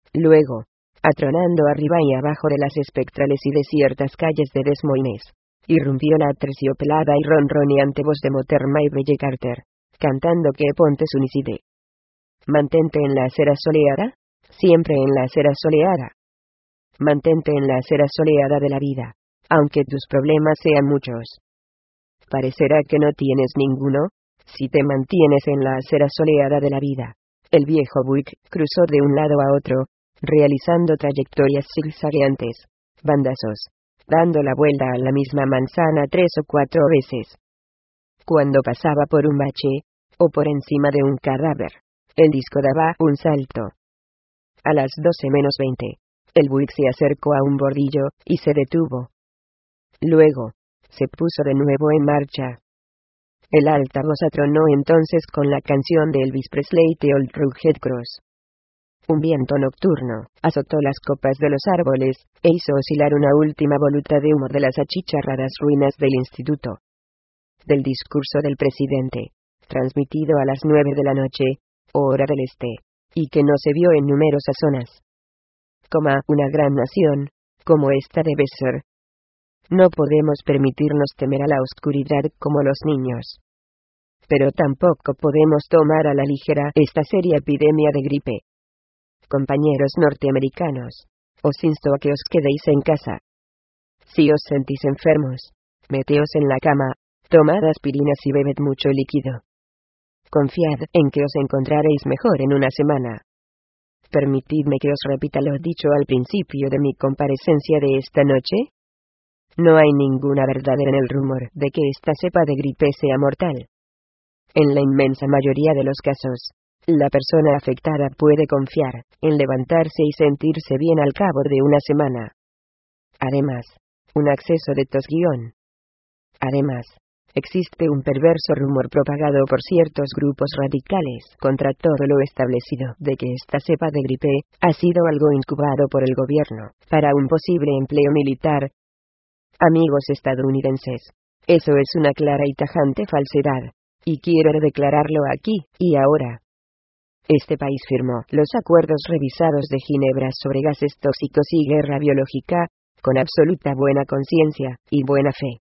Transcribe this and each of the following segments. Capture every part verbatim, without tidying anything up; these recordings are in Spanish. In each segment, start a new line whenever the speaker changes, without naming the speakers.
Luego, atronando arriba y abajo de las espectrales y desiertas calles de Des Moines, irrumpió la terciopelada y ronroneante voz de Moterma y Belle Carter, cantando que ponte sunicide. Mantente en la acera soleada, siempre en la acera soleada. Mantente en la acera soleada de la vida, aunque tus problemas sean muchos. Parecerá que no tienes ninguno, si te mantienes en la acera soleada de la vida. El viejo Buick cruzó de un lado a otro, realizando trayectorias zigzagueantes, bandazos, dando la vuelta a la misma manzana tres o cuatro veces. Cuando pasaba por un bache, o por encima de un cadáver, el disco daba un salto. A las doce menos veinte, el Buick se acercó a un bordillo, y se detuvo. Luego, se puso de nuevo en marcha. El altavoz atronó entonces con la canción de Elvis Presley The Old Rugged Cross. Un viento nocturno azotó las copas de los árboles, e hizo oscilar una última voluta de humo de las achicharradas ruinas del instituto. Del discurso del presidente, transmitido a las nueve de la noche, hora del este, y que no se vio en numerosas zonas. Como una gran nación, como esta debe ser. No podemos permitirnos temer a la oscuridad como los niños. Pero tampoco podemos tomar a la ligera esta seria epidemia de gripe. Compañeros norteamericanos, os insto a que os quedéis en casa. Si os sentís enfermos, meteos en la cama, tomad aspirinas y bebed mucho líquido. Confiad en que os encontraréis mejor en una semana. Permitidme que os repita lo dicho al principio de mi comparecencia de esta noche. No hay ninguna verdad en el rumor de que esta cepa de gripe sea mortal. En la inmensa mayoría de los casos, la persona afectada puede confiar en levantarse y sentirse bien al cabo de una semana. Además, un acceso de tos guión. Además, existe un perverso rumor propagado por ciertos grupos radicales contra todo lo establecido de que esta cepa de gripe ha sido algo incubado por el gobierno para un posible empleo militar. Amigos estadounidenses, eso es una clara y tajante falsedad, y quiero declararlo aquí y ahora. Este país firmó los acuerdos revisados de Ginebra sobre gases tóxicos y guerra biológica, con absoluta buena conciencia y buena fe.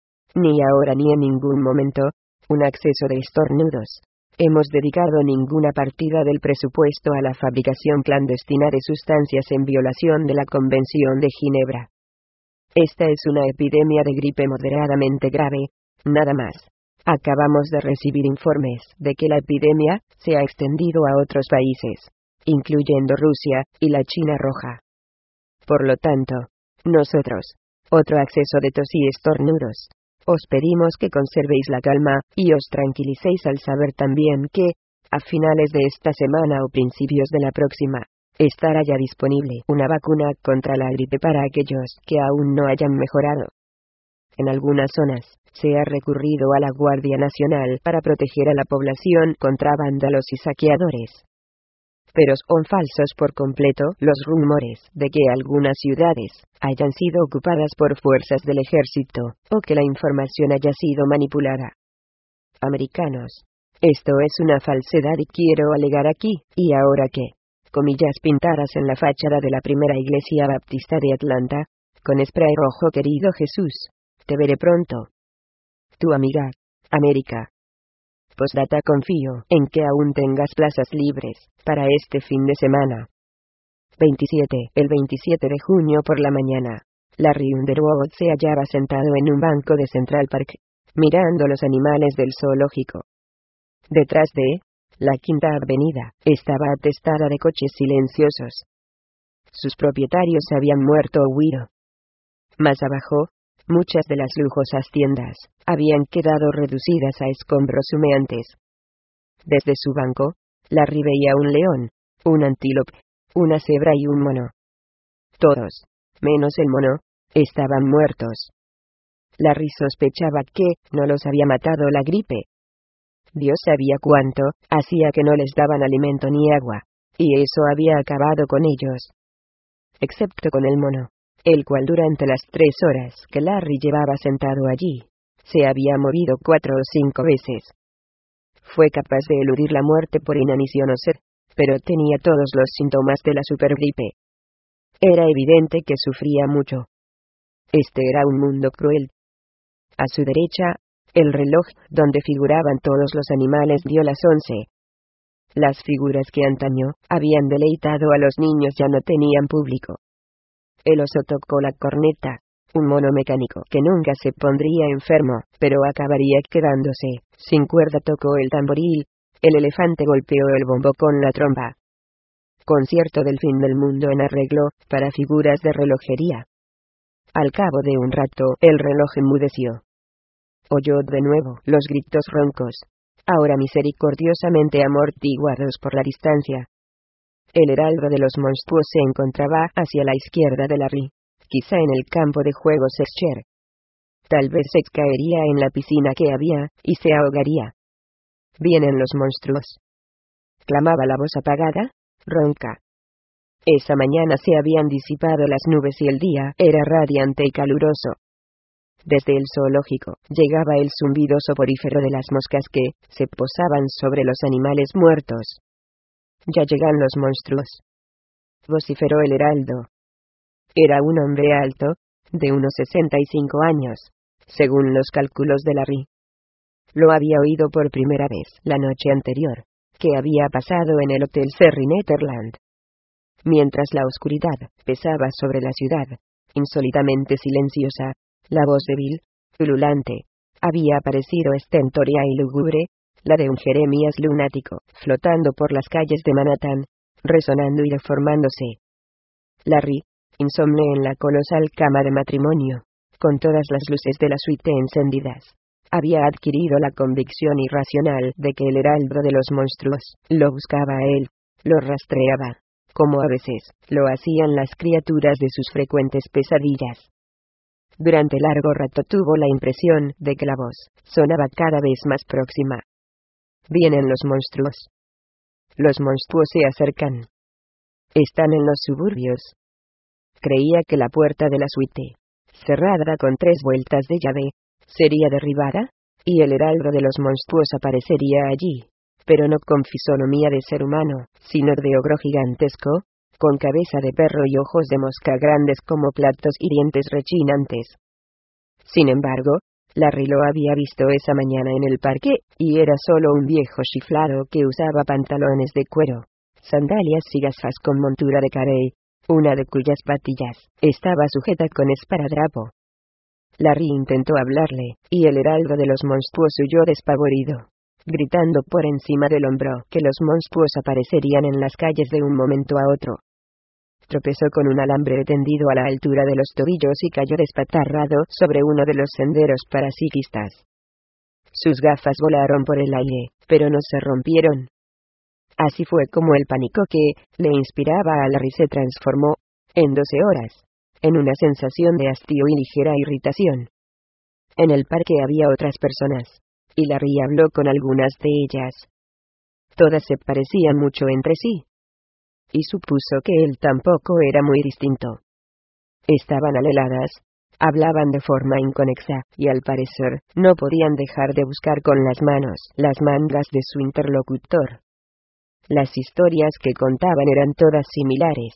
Ni ahora ni en ningún momento, un acceso de estornudos, hemos dedicado ninguna partida del presupuesto a la fabricación clandestina de sustancias en violación de la Convención de Ginebra. Esta es una epidemia de gripe moderadamente grave, nada más. Acabamos de recibir informes de que la epidemia se ha extendido a otros países, incluyendo Rusia y la China roja. Por lo tanto, nosotros, otro acceso de tos y estornudos, os pedimos que conservéis la calma y os tranquilicéis al saber también que, a finales de esta semana o principios de la próxima, estará ya disponible una vacuna contra la gripe para aquellos que aún no hayan mejorado. En algunas zonas, se ha recurrido a la Guardia Nacional para proteger a la población contra vándalos y saqueadores. Pero son falsos por completo los rumores de que algunas ciudades hayan sido ocupadas por fuerzas del ejército, o que la información haya sido manipulada. Americanos, esto es una falsedad y quiero alegar aquí y ahora que, comillas pintadas en la fachada de la primera iglesia baptista de Atlanta, con spray rojo: querido Jesús, te veré pronto. Tu amiga, América. Postdata: confío en que aún tengas plazas libres para este fin de semana. veintisiete. El veintisiete de junio por la mañana, Larry Underwood se hallaba sentado en un banco de Central Park, mirando los animales del zoológico. Detrás de la Quinta Avenida estaba atestada de coches silenciosos. Sus propietarios habían muerto o huido. Más abajo, muchas de las lujosas tiendas habían quedado reducidas a escombros humeantes. Desde su banco, Larry veía un león, un antílope, una cebra y un mono. Todos, menos el mono, estaban muertos. Larry sospechaba que no los había matado la gripe. Dios sabía cuánto hacía que no les daban alimento ni agua, y eso había acabado con ellos. Excepto con el mono, el cual durante las tres horas que Larry llevaba sentado allí, se había movido cuatro o cinco veces. Fue capaz de eludir la muerte por inanición o sed, pero tenía todos los síntomas de la supergripe. Era evidente que sufría mucho. Este era un mundo cruel. A su derecha, el reloj, donde figuraban todos los animales, dio las once. Las figuras que antaño habían deleitado a los niños ya no tenían público. El oso tocó la corneta, un mono mecánico que nunca se pondría enfermo, pero acabaría quedándose sin cuerda tocó el tamboril, el elefante golpeó el bombo con la trompa. Concierto del fin del mundo en arreglo, para figuras de relojería. Al cabo de un rato, el reloj enmudeció. Oyó de nuevo los gritos roncos, ahora misericordiosamente amortiguados por la distancia. El heraldo de los monstruos se encontraba hacia la izquierda de Larry, quizá en el campo de juegos Escher. Tal vez se caería en la piscina que había, y se ahogaría. «Vienen los monstruos», clamaba la voz apagada, ronca. Esa mañana se habían disipado las nubes y el día era radiante y caluroso. Desde el zoológico llegaba el zumbido soporífero de las moscas que se posaban sobre los animales muertos. «Ya llegan los monstruos», vociferó el heraldo. Era un hombre alto, de unos sesenta y cinco años, según los cálculos de Larry. Lo había oído por primera vez la noche anterior, que había pasado en el Hotel Serry Netherland. Mientras la oscuridad pesaba sobre la ciudad, insólitamente silenciosa, la voz débil, ululante, había parecido estentórea y lúgubre, la de un Jeremías lunático, flotando por las calles de Manhattan, resonando y deformándose. Larry, insomne en la colosal cama de matrimonio, con todas las luces de la suite encendidas, había adquirido la convicción irracional de que el heraldo de los monstruos lo buscaba a él, lo rastreaba, como a veces lo hacían las criaturas de sus frecuentes pesadillas. Durante largo rato tuvo la impresión de que la voz sonaba cada vez más próxima. «Vienen los monstruos. Los monstruos se acercan. Están en los suburbios». Creía que la puerta de la suite, cerrada con tres vueltas de llave, sería derribada, y el heraldo de los monstruos aparecería allí, pero no con fisonomía de ser humano, sino de ogro gigantesco, con cabeza de perro y ojos de mosca grandes como platos y dientes rechinantes. Sin embargo, Larry lo había visto esa mañana en el parque, y era solo un viejo chiflado que usaba pantalones de cuero, sandalias y gafas con montura de carey, una de cuyas patillas estaba sujeta con esparadrapo. Larry intentó hablarle, y el heraldo de los monstruos huyó despavorido, gritando por encima del hombro que los monstruos aparecerían en las calles de un momento a otro. Tropezó con un alambre tendido a la altura de los tobillos y cayó despatarrado sobre uno de los senderos parapsiquistas. Sus gafas volaron por el aire, pero no se rompieron. Así fue como el pánico que le inspiraba a Larry se transformó, en doce horas, en una sensación de hastío y ligera irritación. En el parque había otras personas, y Larry habló con algunas de ellas. Todas se parecían mucho entre sí, y supuso que él tampoco era muy distinto. Estaban aleladas, hablaban de forma inconexa, y al parecer, no podían dejar de buscar con las manos las mangas de su interlocutor. Las historias que contaban eran todas similares.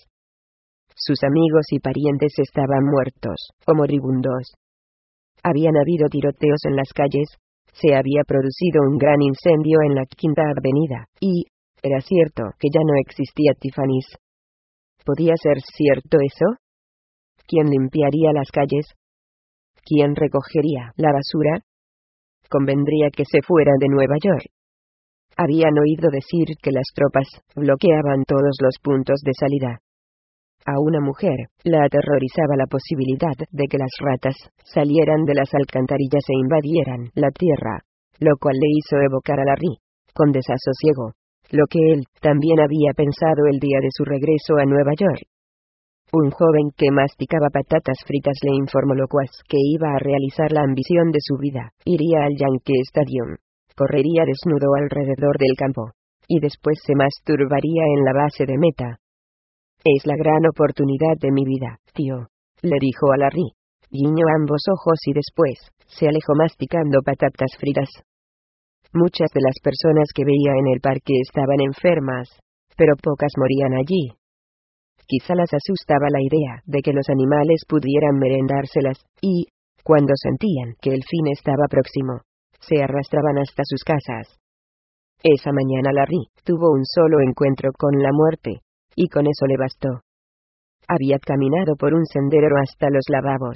Sus amigos y parientes estaban muertos, o moribundos. Habían habido tiroteos en las calles, se había producido un gran incendio en la Quinta Avenida, y era cierto que ya no existía Tiffany's. ¿Podía ser cierto eso? ¿Quién limpiaría las calles? ¿Quién recogería la basura? Convendría que se fuera de Nueva York. Habían oído decir que las tropas bloqueaban todos los puntos de salida. A una mujer la aterrorizaba la posibilidad de que las ratas salieran de las alcantarillas e invadieran la tierra, lo cual le hizo evocar a Larry, con desasosiego, lo que él también había pensado el día de su regreso a Nueva York. Un joven que masticaba patatas fritas le informó locuaz que iba a realizar la ambición de su vida, iría al Yankee Stadium, correría desnudo alrededor del campo, y después se masturbaría en la base de meta. «Es la gran oportunidad de mi vida, tío», le dijo a Larry. Guiñó ambos ojos y después se alejó masticando patatas fritas. Muchas de las personas que veía en el parque estaban enfermas, pero pocas morían allí. Quizá las asustaba la idea de que los animales pudieran merendárselas, y, cuando sentían que el fin estaba próximo, se arrastraban hasta sus casas. Esa mañana Larry tuvo un solo encuentro con la muerte, y con eso le bastó. Había caminado por un sendero hasta los lavabos.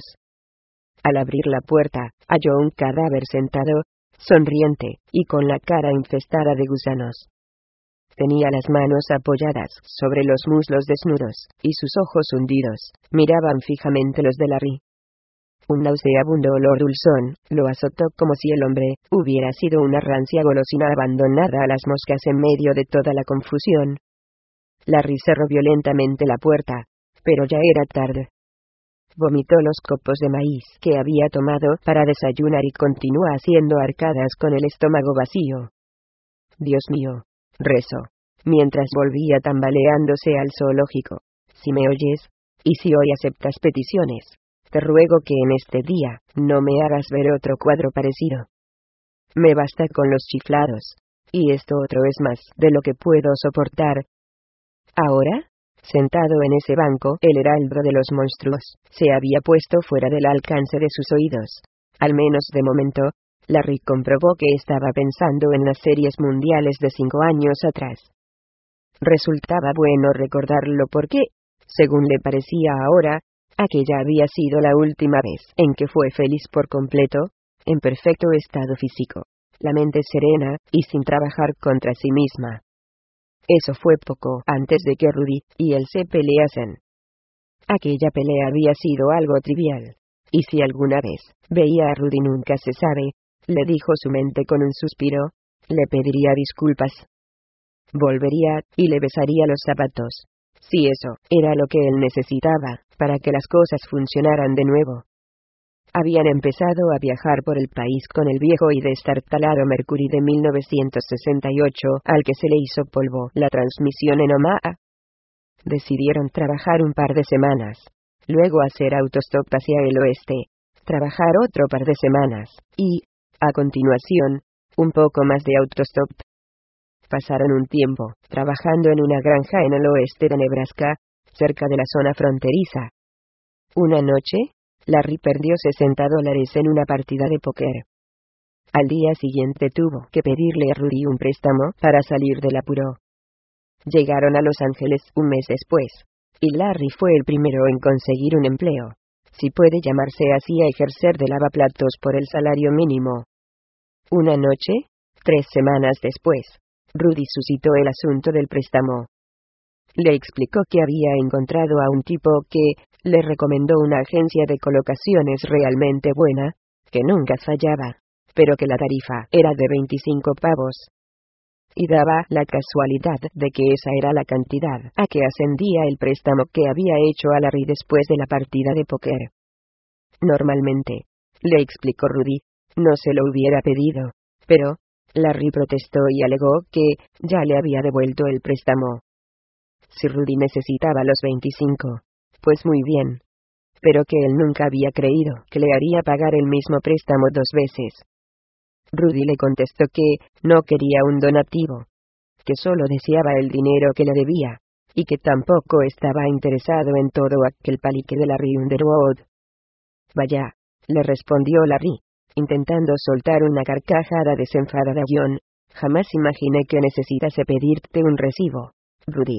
Al abrir la puerta, halló un cadáver sentado, sonriente, y con la cara infestada de gusanos. Tenía las manos apoyadas sobre los muslos desnudos, y sus ojos hundidos miraban fijamente los de Larry. Un nauseabundo olor dulzón lo azotó como si el hombre hubiera sido una rancia golosina abandonada a las moscas en medio de toda la confusión. Larry cerró violentamente la puerta, pero ya era tarde. Vomitó los copos de maíz que había tomado para desayunar y continuó haciendo arcadas con el estómago vacío. Dios mío, rezó, mientras volvía tambaleándose al zoológico. Si me oyes, y si hoy aceptas peticiones, te ruego que en este día no me hagas ver otro cuadro parecido. Me basta con los chiflados, y esto otro es más de lo que puedo soportar. Ahora, sentado en ese banco, el heraldo de los monstruos se había puesto fuera del alcance de sus oídos. Al menos de momento, Larry comprobó que estaba pensando en las series mundiales de cinco años atrás. Resultaba bueno recordarlo porque, según le parecía ahora, aquella había sido la última vez en que fue feliz por completo, en perfecto estado físico, la mente serena, y sin trabajar contra sí misma. Eso fue poco antes de que Rudy y él se peleasen. Aquella pelea había sido algo trivial, y si alguna vez veía a Rudy nunca se sabe, le dijo su mente con un suspiro, le pediría disculpas. Volvería, y le besaría los zapatos. Si eso era lo que él necesitaba, para que las cosas funcionaran de nuevo. Habían empezado a viajar por el país con el viejo y destartalado Mercury de mil novecientos sesenta y ocho, al que se le hizo polvo la transmisión en Omaha. Decidieron trabajar un par de semanas, luego hacer autostop hacia el oeste, trabajar otro par de semanas, y, a continuación, un poco más de autostop. Pasaron un tiempo trabajando en una granja en el oeste de Nebraska, cerca de la zona fronteriza. Una noche, Larry perdió sesenta dólares en una partida de póker. Al día siguiente tuvo que pedirle a Rudy un préstamo para salir del apuro. Llegaron a Los Ángeles un mes después, y Larry fue el primero en conseguir un empleo, si puede llamarse así a ejercer de lavaplatos por el salario mínimo. Una noche, tres semanas después, Rudy suscitó el asunto del préstamo. Le explicó que había encontrado a un tipo que le recomendó una agencia de colocaciones realmente buena, que nunca fallaba, pero que la tarifa era de veinticinco pavos. Y daba la casualidad de que esa era la cantidad a que ascendía el préstamo que había hecho a Larry después de la partida de póker. Normalmente, le explicó Rudy, no se lo hubiera pedido, pero Larry protestó y alegó que ya le había devuelto el préstamo. Si Rudy necesitaba los veinticinco, pues muy bien. Pero que él nunca había creído que le haría pagar el mismo préstamo dos veces. Rudy le contestó que no quería un donativo, que solo deseaba el dinero que le debía, y que tampoco estaba interesado en todo aquel palique de Larry Underwood. Vaya, le respondió Larry, intentando soltar una carcajada desenfadada. John, jamás imaginé que necesitase pedirte un recibo, Rudy.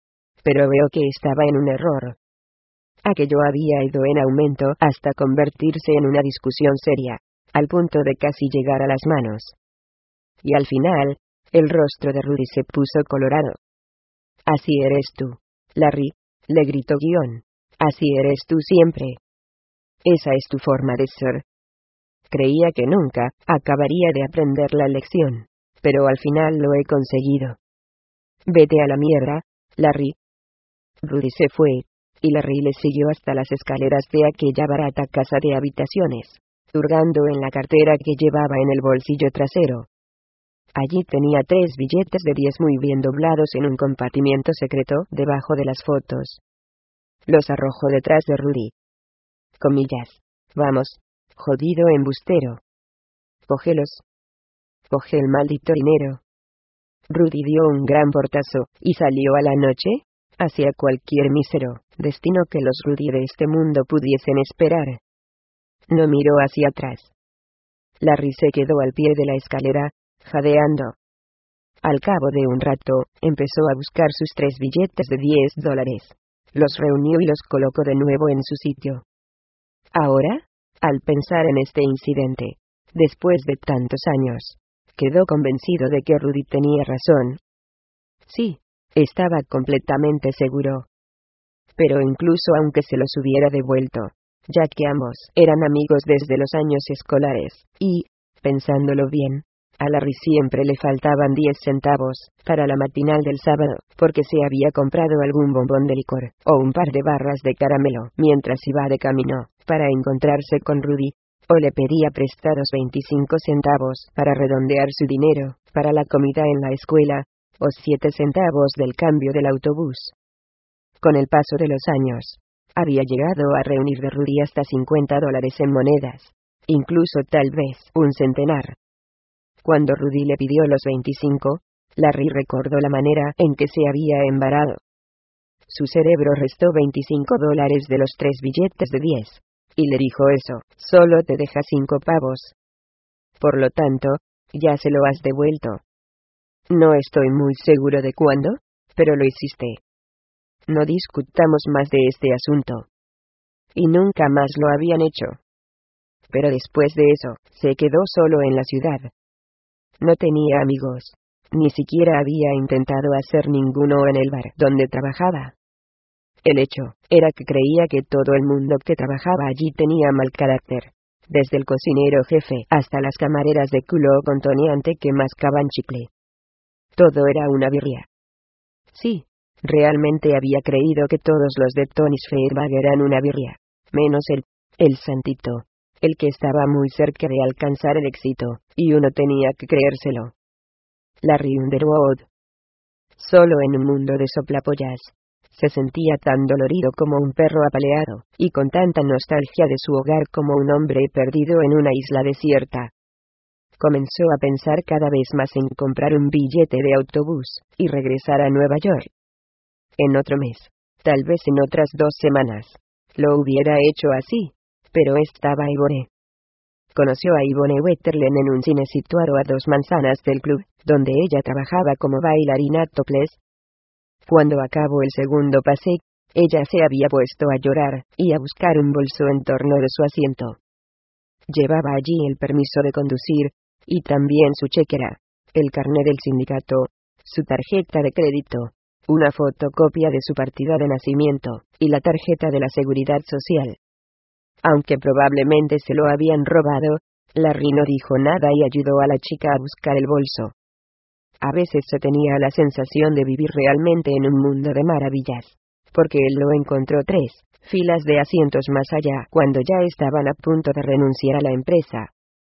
Pero veo que estaba en un error. Aquello había ido en aumento hasta convertirse en una discusión seria, al punto de casi llegar a las manos. Y al final, el rostro de Rudy se puso colorado. Así eres tú, Larry, le gritó Guión. Así eres tú siempre. Esa es tu forma de ser. Creía que nunca acabaría de aprender la lección, pero al final lo he conseguido. Vete a la mierda, Larry. Rudy se fue, y Larry le siguió hasta las escaleras de aquella barata casa de habitaciones, hurgando en la cartera que llevaba en el bolsillo trasero. Allí tenía tres billetes de diez muy bien doblados en un compartimiento secreto debajo de las fotos. Los arrojó detrás de Rudy. Comillas. Vamos, jodido embustero. Cógelos. Coge el maldito dinero. Rudy dio un gran portazo, y salió a la noche, hacia cualquier mísero destino que los Rudy de este mundo pudiesen esperar. No miró hacia atrás. Larry se quedó al pie de la escalera, jadeando. Al cabo de un rato, empezó a buscar sus tres billetes de diez dólares. Los reunió y los colocó de nuevo en su sitio. Ahora, al pensar en este incidente, después de tantos años, quedó convencido de que Rudy tenía razón. Sí, estaba completamente seguro. Pero incluso aunque se los hubiera devuelto, ya que ambos eran amigos desde los años escolares, y, pensándolo bien, a Larry siempre le faltaban diez centavos para la matinal del sábado, porque se había comprado algún bombón de licor, o un par de barras de caramelo, mientras iba de camino, para encontrarse con Rudy, o le pedía prestados veinticinco centavos para redondear su dinero, para la comida en la escuela, o siete centavos del cambio del autobús. Con el paso de los años, había llegado a reunir de Rudy hasta cincuenta dólares en monedas, incluso tal vez un centenar. Cuando Rudy le pidió los veinticinco, Larry recordó la manera en que se había embarado. Su cerebro restó veinticinco dólares de los tres billetes de diez, y le dijo eso, solo te deja cinco pavos. Por lo tanto, ya se lo has devuelto. No estoy muy seguro de cuándo, pero lo hiciste. No discutamos más de este asunto. Y nunca más lo habían hecho. Pero después de eso, se quedó solo en la ciudad. No tenía amigos. Ni siquiera había intentado hacer ninguno en el bar donde trabajaba. El hecho era que creía que todo el mundo que trabajaba allí tenía mal carácter. Desde el cocinero jefe hasta las camareras de culo contoneante que mascaban chicle. Todo era una birria. Sí, realmente había creído que todos los de Tony's Fairbag eran una birria. Menos él, el santito. El que estaba muy cerca de alcanzar el éxito, y uno tenía que creérselo. Larry Underwood. Solo en un mundo de soplapollas. Se sentía tan dolorido como un perro apaleado, y con tanta nostalgia de su hogar como un hombre perdido en una isla desierta. Comenzó a pensar cada vez más en comprar un billete de autobús, y regresar a Nueva York. En otro mes, tal vez en otras dos semanas, lo hubiera hecho así. Pero estaba Yvonne. Conoció a Yvonne Wetterlen en un cine situado a dos manzanas del club, donde ella trabajaba como bailarina topless. Cuando acabó el segundo pase, ella se había puesto a llorar, y a buscar un bolso en torno de su asiento. Llevaba allí el permiso de conducir, y también su chequera, el carné del sindicato, su tarjeta de crédito, una fotocopia de su partida de nacimiento, y la tarjeta de la seguridad social. Aunque probablemente se lo habían robado, Larry no dijo nada y ayudó a la chica a buscar el bolso. A veces se tenía la sensación de vivir realmente en un mundo de maravillas, porque él lo encontró tres filas de asientos más allá cuando ya estaban a punto de renunciar a la empresa.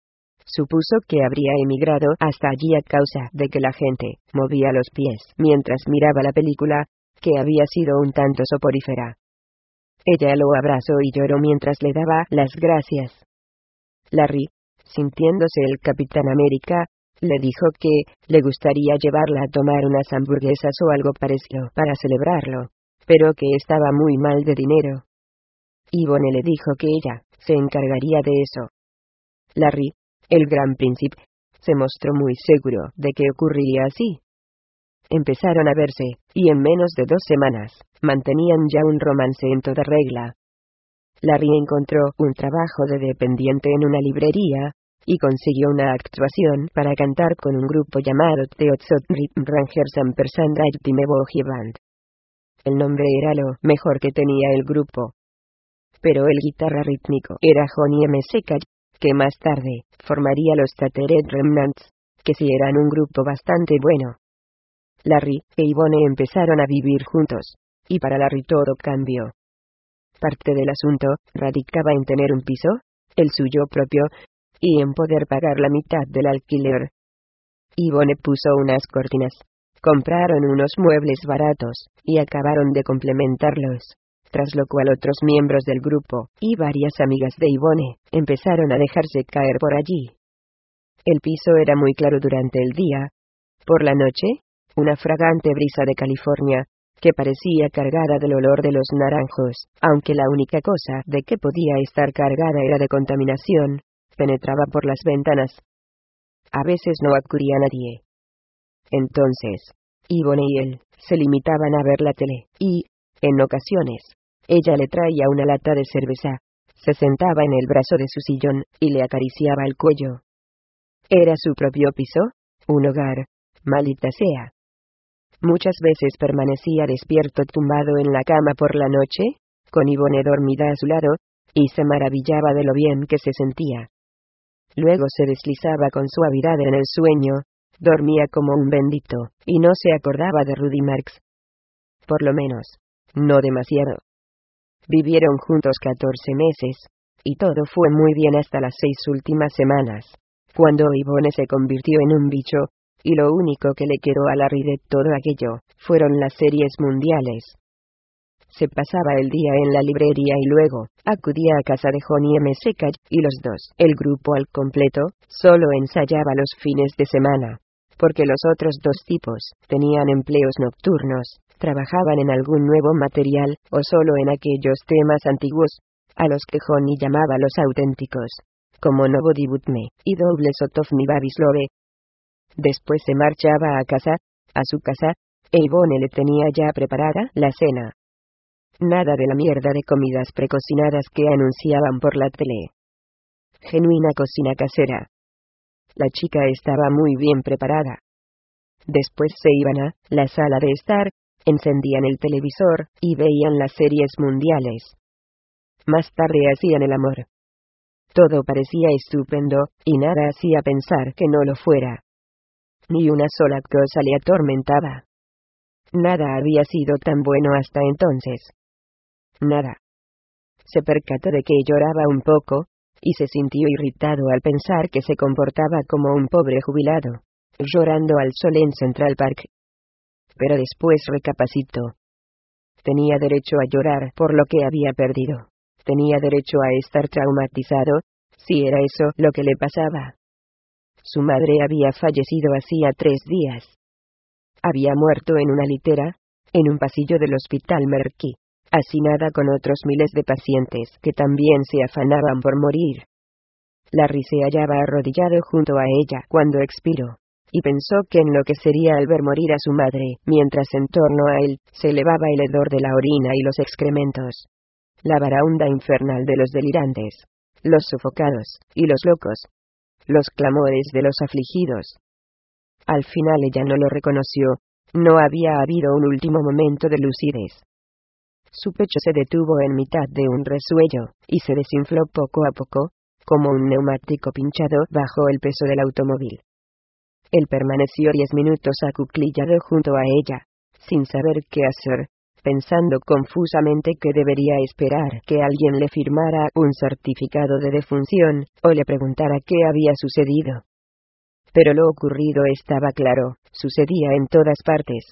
Supuso que habría emigrado hasta allí a causa de que la gente movía los pies mientras miraba la película, que había sido un tanto soporífera. Ella lo abrazó y lloró mientras le daba las gracias. Larry, sintiéndose el Capitán América, le dijo que le gustaría llevarla a tomar unas hamburguesas o algo parecido para celebrarlo, pero que estaba muy mal de dinero. Yvonne le dijo que ella se encargaría de eso. Larry, el gran príncipe, se mostró muy seguro de que ocurriría así. Empezaron a verse, y en menos de dos semanas, mantenían ya un romance en toda regla. Larry encontró un trabajo de dependiente en una librería, y consiguió una actuación para cantar con un grupo llamado The Oxford Rhythm Rangers Ampersand Ultime Boogie Band. El nombre era lo mejor que tenía el grupo. Pero el guitarra rítmico era Johnny M. Seca, que más tarde formaría los Tattered Remnants, que sí eran un grupo bastante bueno. Larry e Yvonne empezaron a vivir juntos, y para Larry todo cambió. Parte del asunto radicaba en tener un piso, el suyo propio, y en poder pagar la mitad del alquiler. Yvonne puso unas cortinas, compraron unos muebles baratos, y acabaron de complementarlos, tras lo cual otros miembros del grupo, y varias amigas de Yvonne, empezaron a dejarse caer por allí. El piso era muy claro durante el día. Por la noche, una fragante brisa de California, que parecía cargada del olor de los naranjos, aunque la única cosa de que podía estar cargada era de contaminación, penetraba por las ventanas. A veces no acudía nadie. Entonces, Yvonne y él se limitaban a ver la tele, y, en ocasiones, ella le traía una lata de cerveza, se sentaba en el brazo de su sillón, y le acariciaba el cuello. Era su propio piso, un hogar, maldita sea. Muchas veces permanecía despierto tumbado en la cama por la noche, con Yvonne dormida a su lado, y se maravillaba de lo bien que se sentía. Luego se deslizaba con suavidad en el sueño, dormía como un bendito, y no se acordaba de Rudy Marx. Por lo menos, no demasiado. Vivieron juntos catorce meses, y todo fue muy bien hasta las seis últimas semanas, cuando Yvonne se convirtió en un bicho, y lo único que le quedó a Larry de todo aquello, fueron las series mundiales. Se pasaba el día en la librería y luego, acudía a casa de Johnny M. Secach, y los dos, el grupo al completo, solo ensayaba los fines de semana. Porque los otros dos tipos, tenían empleos nocturnos, trabajaban en algún nuevo material, o solo en aquellos temas antiguos, a los que Johnny llamaba los auténticos, como Nobody But Me, y Double Shot of My Baby's Love. Después se marchaba a casa, a su casa, e Yvonne le tenía ya preparada la cena. Nada de la mierda de comidas precocinadas que anunciaban por la tele. Genuina cocina casera. La chica estaba muy bien preparada. Después se iban a la sala de estar, encendían el televisor, y veían las series mundiales. Más tarde hacían el amor. Todo parecía estupendo, y nada hacía pensar que no lo fuera. Ni una sola cosa le atormentaba. Nada había sido tan bueno hasta entonces. Nada. Se percató de que lloraba un poco, y se sintió irritado al pensar que se comportaba como un pobre jubilado, llorando al sol en Central Park. Pero después recapacitó. Tenía derecho a llorar por lo que había perdido. Tenía derecho a estar traumatizado, si era eso lo que le pasaba. Su madre había fallecido hacía tres días. Había muerto en una litera, en un pasillo del hospital Mercy, hacinada con otros miles de pacientes que también se afanaban por morir. Larry se hallaba arrodillado junto a ella cuando expiró, y pensó que enloquecería al ver morir a su madre, mientras en torno a él se elevaba el hedor de la orina y los excrementos. La baraúnda infernal de los delirantes, los sofocados, y los locos. Los clamores de los afligidos. Al final ella no lo reconoció, no había habido un último momento de lucidez. Su pecho se detuvo en mitad de un resuello, y se desinfló poco a poco, como un neumático pinchado bajo el peso del automóvil. Él permaneció diez minutos acuclillado junto a ella, sin saber qué hacer, pensando confusamente que debería esperar que alguien le firmara un certificado de defunción, o le preguntara qué había sucedido. Pero lo ocurrido estaba claro, sucedía en todas partes.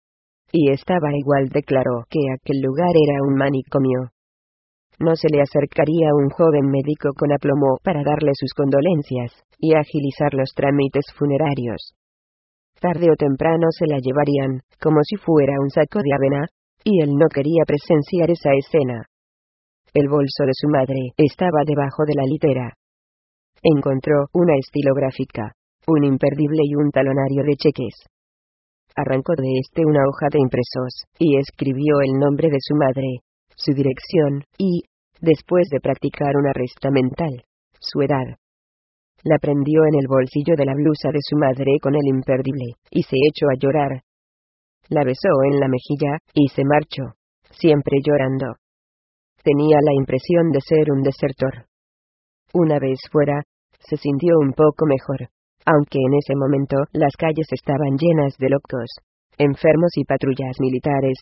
Y estaba igual de claro que aquel lugar era un manicomio. No se le acercaría un joven médico con aplomo para darle sus condolencias, y agilizar los trámites funerarios. Tarde o temprano se la llevarían, como si fuera un saco de avena, y él no quería presenciar esa escena. El bolso de su madre estaba debajo de la litera. Encontró una estilográfica, un imperdible y un talonario de cheques. Arrancó de este una hoja de impresos, y escribió el nombre de su madre, su dirección, y, después de practicar una resta mental, su edad. La prendió en el bolsillo de la blusa de su madre con el imperdible, y se echó a llorar. La besó en la mejilla, y se marchó, siempre llorando. Tenía la impresión de ser un desertor. Una vez fuera, se sintió un poco mejor, aunque en ese momento las calles estaban llenas de locos, enfermos y patrullas militares.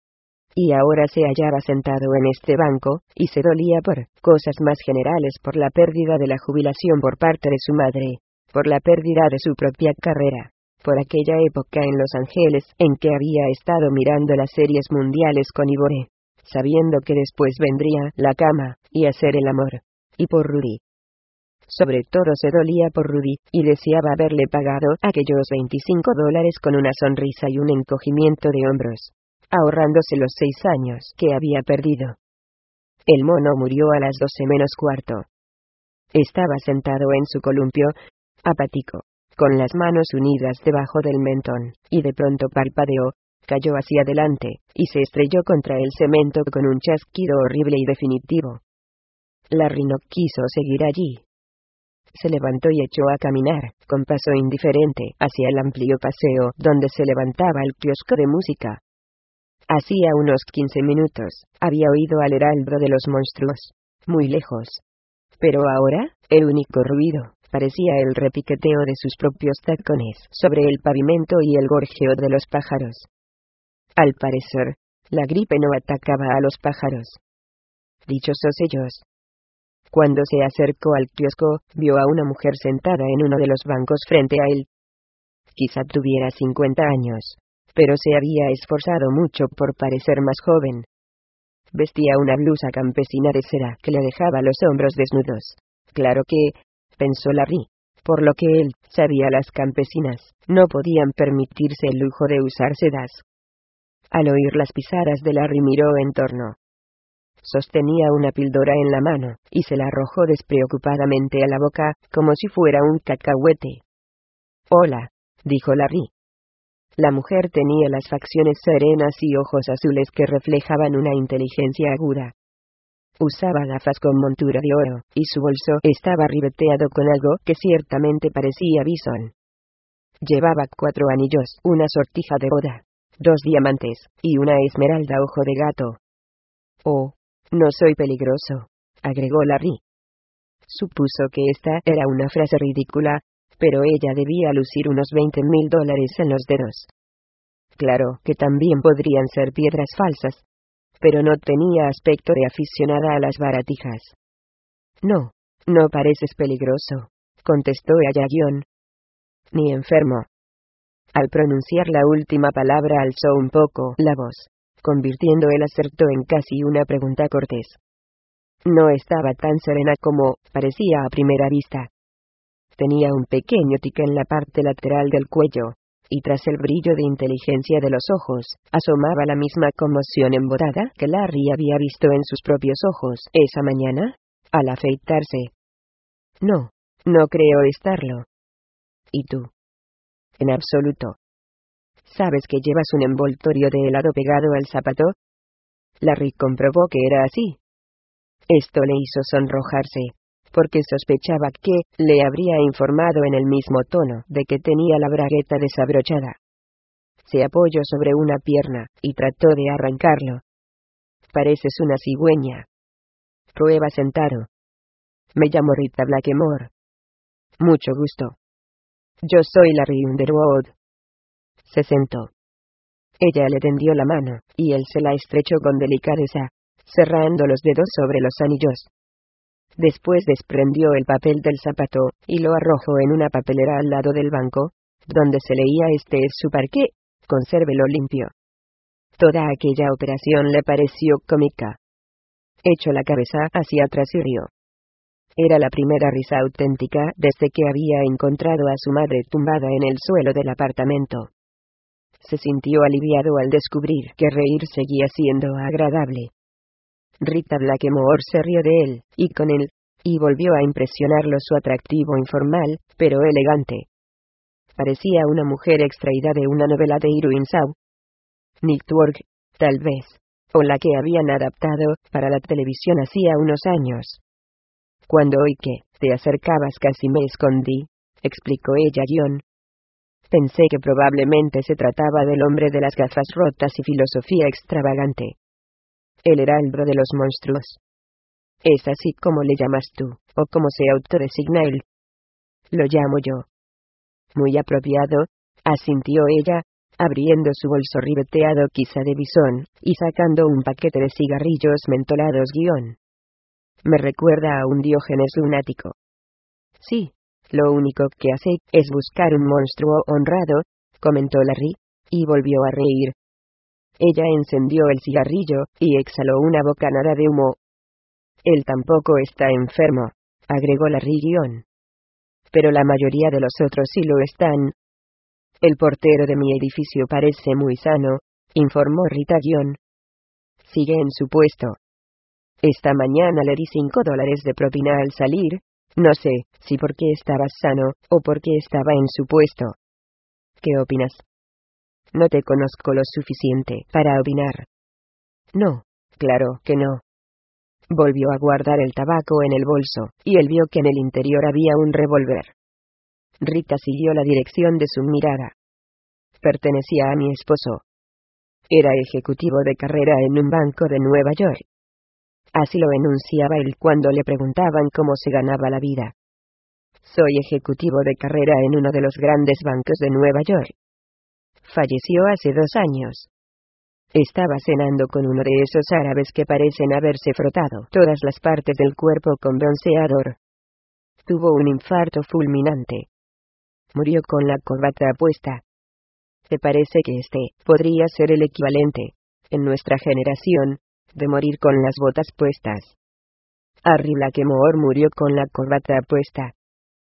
Y ahora se hallaba sentado en este banco, y se dolía por cosas más generales, por la pérdida de la jubilación por parte de su madre, por la pérdida de su propia carrera, por aquella época en Los Ángeles en que había estado mirando las series mundiales con Yvonne, sabiendo que después vendría la cama, y hacer el amor, y por Rudy. Sobre todo se dolía por Rudy, y deseaba haberle pagado aquellos veinticinco dólares con una sonrisa y un encogimiento de hombros, ahorrándose los seis años que había perdido. El mono murió a las doce menos cuarto. Estaba sentado en su columpio, apático, con las manos unidas debajo del mentón, y de pronto parpadeó, cayó hacia adelante, y se estrelló contra el cemento con un chasquido horrible y definitivo. Larry no quiso seguir allí. Se levantó y echó a caminar, con paso indiferente, hacia el amplio paseo donde se levantaba el kiosco de música. Hacía unos quince minutos, había oído al heraldo de los monstruos, muy lejos. Pero ahora, el único ruido, parecía el repiqueteo de sus propios tacones sobre el pavimento y el gorjeo de los pájaros. Al parecer, la gripe no atacaba a los pájaros. Dichosos ellos. Cuando se acercó al kiosco, vio a una mujer sentada en uno de los bancos frente a él. Quizá tuviera cincuenta años, pero se había esforzado mucho por parecer más joven. Vestía una blusa campesina de seda que le dejaba los hombros desnudos. Claro que, pensó Larry, por lo que él sabía, las campesinas no podían permitirse el lujo de usar sedas. Al oír las pisadas de Larry miró en torno. Sostenía una píldora en la mano, y se la arrojó despreocupadamente a la boca, como si fuera un cacahuete. «Hola», dijo Larry. La mujer tenía las facciones serenas y ojos azules que reflejaban una inteligencia aguda. Usaba gafas con montura de oro, y su bolso estaba ribeteado con algo que ciertamente parecía bisón. Llevaba cuatro anillos, una sortija de boda, dos diamantes, y una esmeralda ojo de gato. «Oh, no soy peligroso», agregó Larry. Supuso que esta era una frase ridícula, pero ella debía lucir unos veinte mil dólares en los dedos. Claro que también podrían ser piedras falsas, pero no tenía aspecto de aficionada a las baratijas. «No, no pareces peligroso», contestó ella guión. «Ni enfermo». Al pronunciar la última palabra alzó un poco la voz, convirtiendo el acerto en casi una pregunta cortés. No estaba tan serena como parecía a primera vista. Tenía un pequeño tique en la parte lateral del cuello, y tras el brillo de inteligencia de los ojos, asomaba la misma conmoción embobada que Larry había visto en sus propios ojos esa mañana, al afeitarse. «No, no creo estarlo». «¿Y tú?» «En absoluto». «¿Sabes que llevas un envoltorio de helado pegado al zapato?» Larry comprobó que era así. Esto le hizo sonrojarse, porque sospechaba que le habría informado en el mismo tono de que tenía la bragueta desabrochada. Se apoyó sobre una pierna, y trató de arrancarlo. «Pareces una cigüeña». «Prueba sentado». «Me llamo Rita Blackmore». «Mucho gusto». «Yo soy Larry Underwood». Se sentó. Ella le tendió la mano, y él se la estrechó con delicadeza, cerrando los dedos sobre los anillos. Después desprendió el papel del zapato, y lo arrojó en una papelera al lado del banco, donde se leía «Este es su parqué, consérvelo limpio». Toda aquella operación le pareció cómica. Echó la cabeza hacia atrás y rió. Era la primera risa auténtica desde que había encontrado a su madre tumbada en el suelo del apartamento. Se sintió aliviado al descubrir que reír seguía siendo agradable. Rita Blackmore se rió de él, y con él, y volvió a impresionarlo su atractivo informal, pero elegante. Parecía una mujer extraída de una novela de Irwin Shaw. Network, tal vez, o la que habían adaptado para la televisión hacía unos años. «Cuando oí que te acercabas casi me escondí», explicó ella guión. «Pensé que probablemente se trataba del hombre de las gafas rotas y filosofía extravagante. El heraldo de los monstruos. Es así como le llamas tú, o como se autodesigna él». «Lo llamo yo». «Muy apropiado», asintió ella, abriendo su bolso ribeteado quizá de bisón, y sacando un paquete de cigarrillos mentolados guión. «Me recuerda a un Diógenes lunático». «Sí, lo único que hace es buscar un monstruo honrado», comentó Larry, y volvió a reír. Ella encendió el cigarrillo, y exhaló una bocanada de humo. «Él tampoco está enfermo», agregó Larry guión. Pero la mayoría de los otros sí lo están. El portero de mi edificio parece muy sano, informó Rita guión. Sigue en su puesto. Esta mañana le di cinco dólares de propina al salir, no sé, si porque estaba sano, o porque estaba en su puesto. ¿Qué opinas? No te conozco lo suficiente para opinar. No, claro que no. Volvió a guardar el tabaco en el bolso, y él vio que en el interior había un revólver. Rita siguió la dirección de su mirada. Pertenecía a mi esposo. Era ejecutivo de carrera en un banco de Nueva York. Así lo enunciaba él cuando le preguntaban cómo se ganaba la vida. Soy ejecutivo de carrera en uno de los grandes bancos de Nueva York. Falleció hace dos años. Estaba cenando con uno de esos árabes que parecen haberse frotado todas las partes del cuerpo con bronceador. Tuvo un infarto fulminante. Murió con la corbata puesta. ¿Te parece que este podría ser el equivalente, en nuestra generación, de morir con las botas puestas? Harry Blackmore murió con la corbata puesta.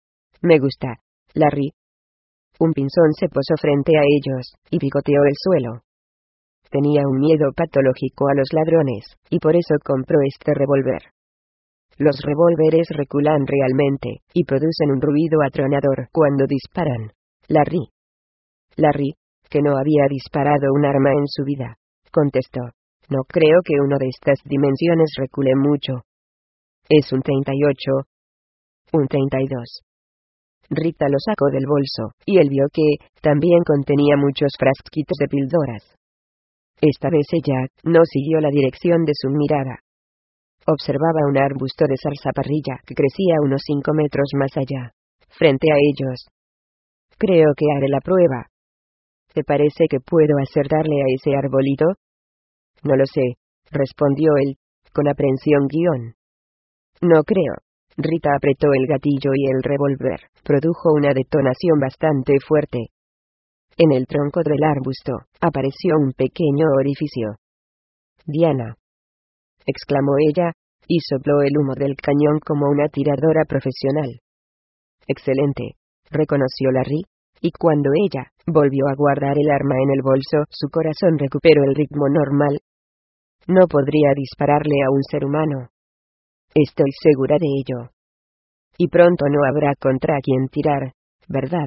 Me gusta, Larry. Un pinzón se posó frente a ellos, y picoteó el suelo. Tenía un miedo patológico a los ladrones, y por eso compró este revólver. Los revólveres reculan realmente, y producen un ruido atronador cuando disparan. Larry. Larry, que no había disparado un arma en su vida, contestó. No creo que uno de estas dimensiones recule mucho. Es un treinta y ocho. Un treinta y dos. Rita lo sacó del bolso, y él vio que también contenía muchos frasquitos de píldoras. Esta vez ella no siguió la dirección de su mirada. Observaba un arbusto de zarzaparrilla que crecía unos cinco metros más allá, frente a ellos. Creo que haré la prueba. ¿Te parece que puedo hacer darle a ese arbolito? No lo sé, respondió él, con aprensión guión. No creo. Rita apretó el gatillo y el revólver produjo una detonación bastante fuerte. En el tronco del arbusto apareció un pequeño orificio. Diana, exclamó ella, y sopló el humo del cañón como una tiradora profesional. Excelente, reconoció Larry, y cuando ella volvió a guardar el arma en el bolso, su corazón recuperó el ritmo normal. No podría dispararle a un ser humano. Estoy segura de ello. Y pronto no habrá contra quien tirar, ¿verdad?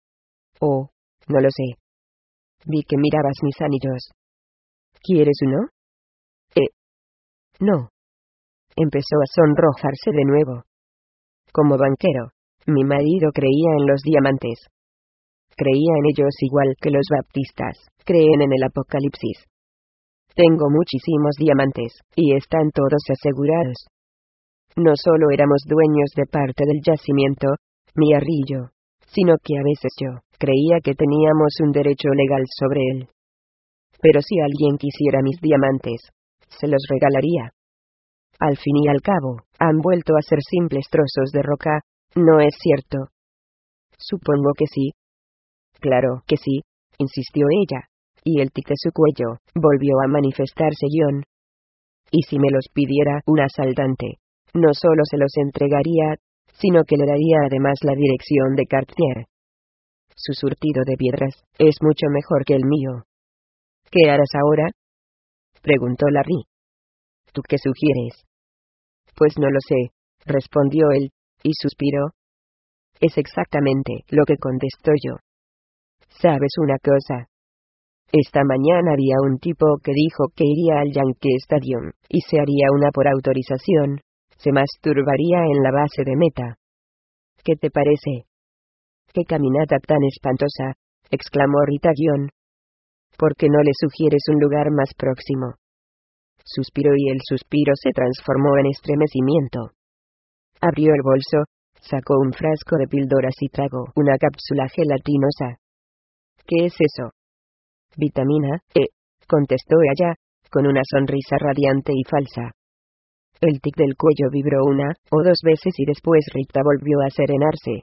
Oh, no lo sé. Vi que mirabas mis anillos. ¿Quieres uno? Eh. No. Empezó a sonrojarse de nuevo. Como banquero, mi marido creía en los diamantes. Creía en ellos igual que los baptistas creen en el apocalipsis. Tengo muchísimos diamantes, y están todos asegurados. No solo éramos dueños de parte del yacimiento, mi Harry y yo, sino que a veces yo creía que teníamos un derecho legal sobre él. Pero si alguien quisiera mis diamantes, se los regalaría. Al fin y al cabo, han vuelto a ser simples trozos de roca, ¿no es cierto? Supongo que sí. Claro que sí, insistió ella, y el tic de su cuello volvió a manifestarse John. Y si me los pidiera un asaltante, no solo se los entregaría, sino que le daría además la dirección de Cartier. Su surtido de piedras es mucho mejor que el mío. ¿Qué harás ahora?, preguntó Larry. ¿Tú qué sugieres? Pues no lo sé, respondió él, y suspiró. Es exactamente lo que contestó yo. ¿Sabes una cosa? Esta mañana había un tipo que dijo que iría al Yankee Stadium, y se haría una por autorización. Se masturbaría en la base de meta. ¿Qué te parece? ¡Qué caminata tan espantosa!, exclamó Rita guión. ¿Por qué no le sugieres un lugar más próximo? Suspiró y el suspiro se transformó en estremecimiento. Abrió el bolso, sacó un frasco de píldoras y tragó una cápsula gelatinosa. ¿Qué es eso? Vitamina E, contestó ella, con una sonrisa radiante y falsa. El tic del cuello vibró una o dos veces y después Rita volvió a serenarse.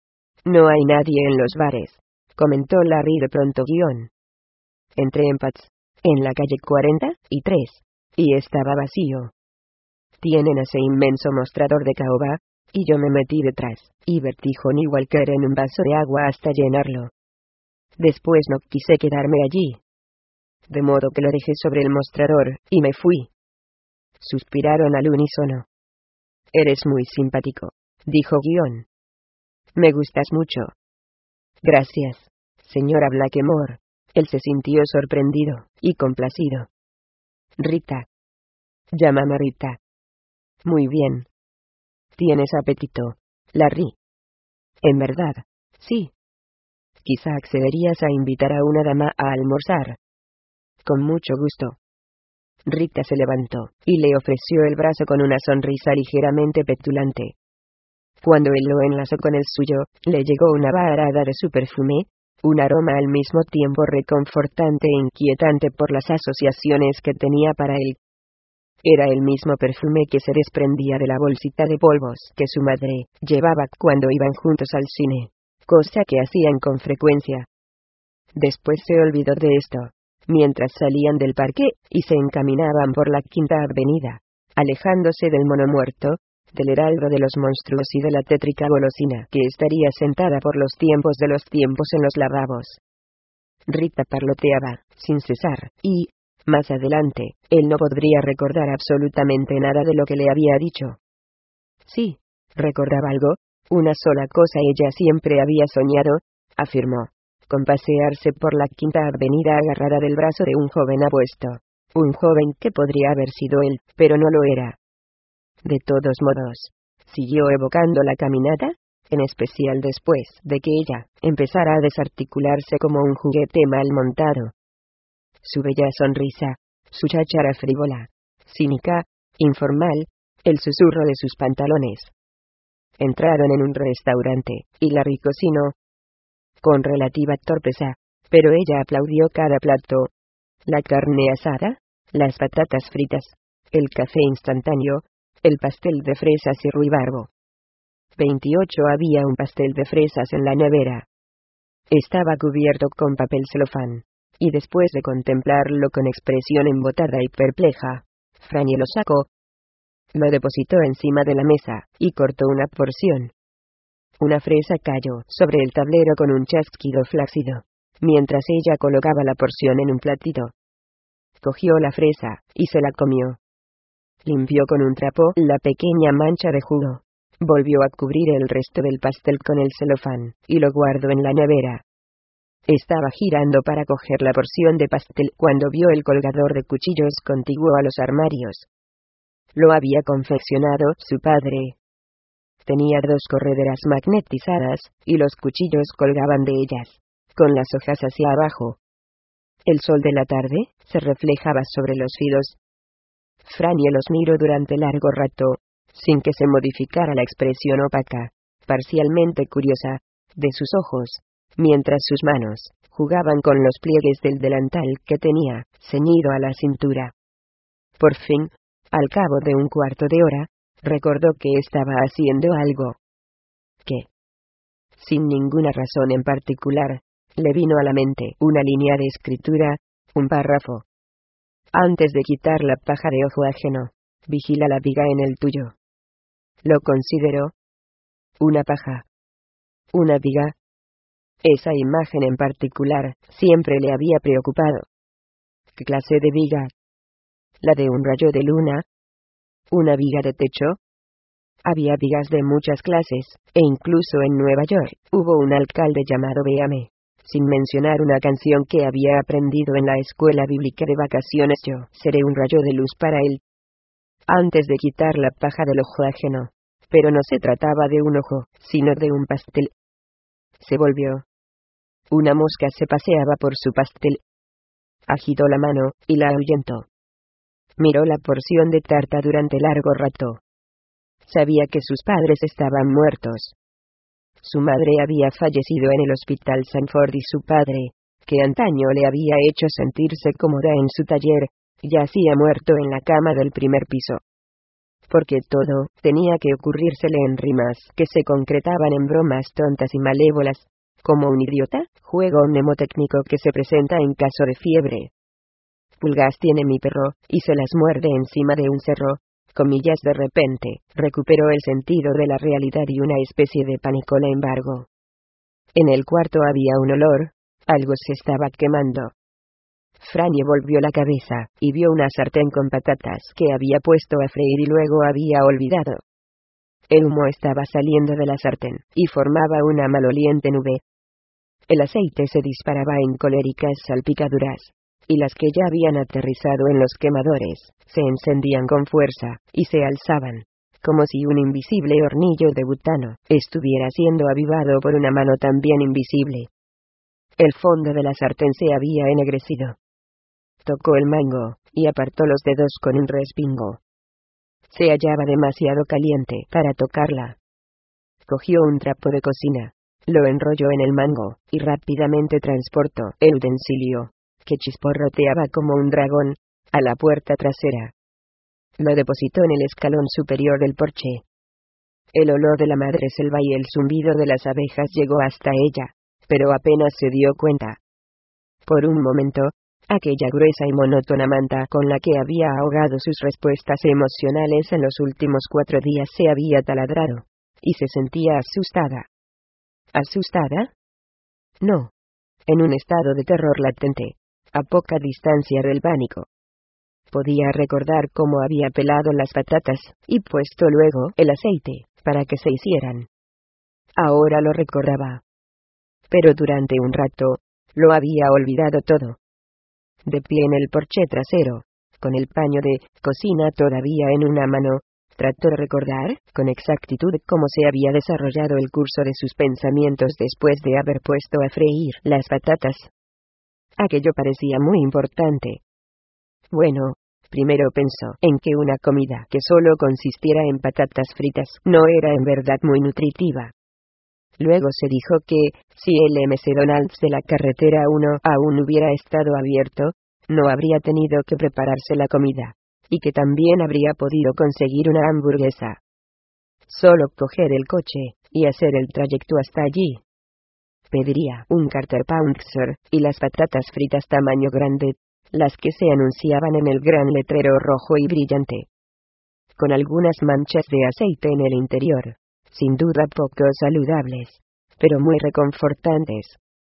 No hay nadie en los bares, comentó Larry de pronto guión. Entré en Pats, en la calle cuarenta y tres, y estaba vacío. Tienen ese inmenso mostrador de caoba, y yo me metí detrás, y vertí Johnny Walker en un vaso de agua hasta llenarlo. Después no quise quedarme allí, de modo que lo dejé sobre el mostrador, y me fui. Suspiraron al unísono. Eres muy simpático, dijo Guion. Me gustas mucho. Gracias, señora Blackmore. Él se sintió sorprendido y complacido. Rita. Llámame Rita. Muy bien. ¿Tienes apetito, Larry? En verdad, sí. Quizá accederías a invitar a una dama a almorzar. Con mucho gusto. Rita se levantó, y le ofreció el brazo con una sonrisa ligeramente petulante. Cuando él lo enlazó con el suyo, le llegó una varada de su perfume, un aroma al mismo tiempo reconfortante e inquietante por las asociaciones que tenía para él. Era el mismo perfume que se desprendía de la bolsita de polvos que su madre llevaba cuando iban juntos al cine, cosa que hacían con frecuencia. Después se olvidó de esto, mientras salían del parque, y se encaminaban por la Quinta Avenida, alejándose del mono muerto, del heraldo de los monstruos y de la tétrica golosina que estaría sentada por los tiempos de los tiempos en los lavabos. Rita parloteaba, sin cesar, y, más adelante, él no podría recordar absolutamente nada de lo que le había dicho. Sí, recordaba algo, una sola cosa ella siempre había soñado, afirmó, con pasearse por la Quinta Avenida agarrada del brazo de un joven apuesto. Un joven que podría haber sido él, pero no lo era. De todos modos, siguió evocando la caminata, en especial después de que ella empezara a desarticularse como un juguete mal montado. Su bella sonrisa, su cháchara frívola, cínica, informal, el susurro de sus pantalones. Entraron en un restaurante, y Larry cocinó con relativa torpeza, pero ella aplaudió cada plato. La carne asada, las patatas fritas, el café instantáneo, el pastel de fresas y ruibarbo. veintiocho Había un pastel de fresas en la nevera. Estaba cubierto con papel celofán, y después de contemplarlo con expresión embotada y perpleja, Franny lo sacó, lo depositó encima de la mesa, y cortó una porción. Una fresa cayó sobre el tablero con un chasquido flácido, mientras ella colocaba la porción en un platito. Cogió la fresa, y se la comió. Limpió con un trapo la pequeña mancha de jugo. Volvió a cubrir el resto del pastel con el celofán, y lo guardó en la nevera. Estaba girando para coger la porción de pastel cuando vio el colgador de cuchillos contiguo a los armarios. Lo había confeccionado su padre. Tenía dos correderas magnetizadas, y los cuchillos colgaban de ellas, con las hojas hacia abajo. El sol de la tarde se reflejaba sobre los filos. Franny los miró durante largo rato, sin que se modificara la expresión opaca, parcialmente curiosa, de sus ojos, mientras sus manos jugaban con los pliegues del delantal que tenía, ceñido a la cintura. Por fin, al cabo de un cuarto de hora, recordó que estaba haciendo algo. ¿Qué? Sin ninguna razón en particular, le vino a la mente una línea de escritura, un párrafo. Antes de quitar la paja de ojo ajeno, vigila la viga en el tuyo. Lo consideró una paja. Una viga. Esa imagen en particular siempre le había preocupado. ¿Qué clase de viga? ¿La de un rayo de luna? ¿Una viga de techo? Había vigas de muchas clases, e incluso en Nueva York hubo un alcalde llamado Beame, sin mencionar una canción que había aprendido en la escuela bíblica de vacaciones. Yo seré un rayo de luz para él. Antes de quitar la paja del ojo ajeno. Pero no se trataba de un ojo, sino de un pastel. Se volvió. Una mosca se paseaba por su pastel. Agitó la mano, y la ahuyentó. Miró la porción de tarta durante largo rato. Sabía que sus padres estaban muertos. Su madre había fallecido en el hospital Sanford y su padre, que antaño le había hecho sentirse cómoda en su taller, yacía muerto en la cama del primer piso. Porque todo tenía que ocurrírsele en rimas que se concretaban en bromas tontas y malévolas, como un idiota, juego mnemotécnico que se presenta en caso de fiebre. Pulgas tiene mi perro, y se las muerde encima de un cerro, comillas de repente, recuperó el sentido de la realidad y una especie de pánico la embargó. En el cuarto había un olor, algo se estaba quemando. Franny volvió la cabeza, y vio una sartén con patatas que había puesto a freír y luego había olvidado. El humo estaba saliendo de la sartén, y formaba una maloliente nube. El aceite se disparaba en coléricas salpicaduras, y las que ya habían aterrizado en los quemadores, se encendían con fuerza, y se alzaban, como si un invisible hornillo de butano estuviera siendo avivado por una mano también invisible. El fondo de la sartén se había ennegrecido. Tocó el mango, y apartó los dedos con un respingo. Se hallaba demasiado caliente para tocarla. Cogió un trapo de cocina, lo enrolló en el mango, y rápidamente transportó el utensilio, que chisporroteaba como un dragón, a la puerta trasera. Lo depositó en el escalón superior del porche. El olor de la madre selva y el zumbido de las abejas llegó hasta ella, pero apenas se dio cuenta. Por un momento, aquella gruesa y monótona manta con la que había ahogado sus respuestas emocionales en los últimos cuatro días se había taladrado, y se sentía asustada. ¿Asustada? No. En un estado de terror latente, a poca distancia del pánico. Podía recordar cómo había pelado las patatas, y puesto luego el aceite, para que se hicieran. Ahora lo recordaba. Pero durante un rato, lo había olvidado todo. De pie en el porche trasero, con el paño de cocina todavía en una mano, trató de recordar, con exactitud, cómo se había desarrollado el curso de sus pensamientos después de haber puesto a freír las patatas. Aquello parecía muy importante. Bueno, primero pensó en que una comida que solo consistiera en patatas fritas no era en verdad muy nutritiva. Luego se dijo que, si el McDonald's de la carretera uno aún hubiera estado abierto, no habría tenido que prepararse la comida, y que también habría podido conseguir una hamburguesa. Solo coger el coche, y hacer el trayecto hasta allí. Pediría un Quarter Pounder, y las patatas fritas tamaño grande, las que se anunciaban en el gran letrero rojo y brillante, con algunas manchas de aceite en el interior. Sin duda poco saludables, pero muy reconfortantes.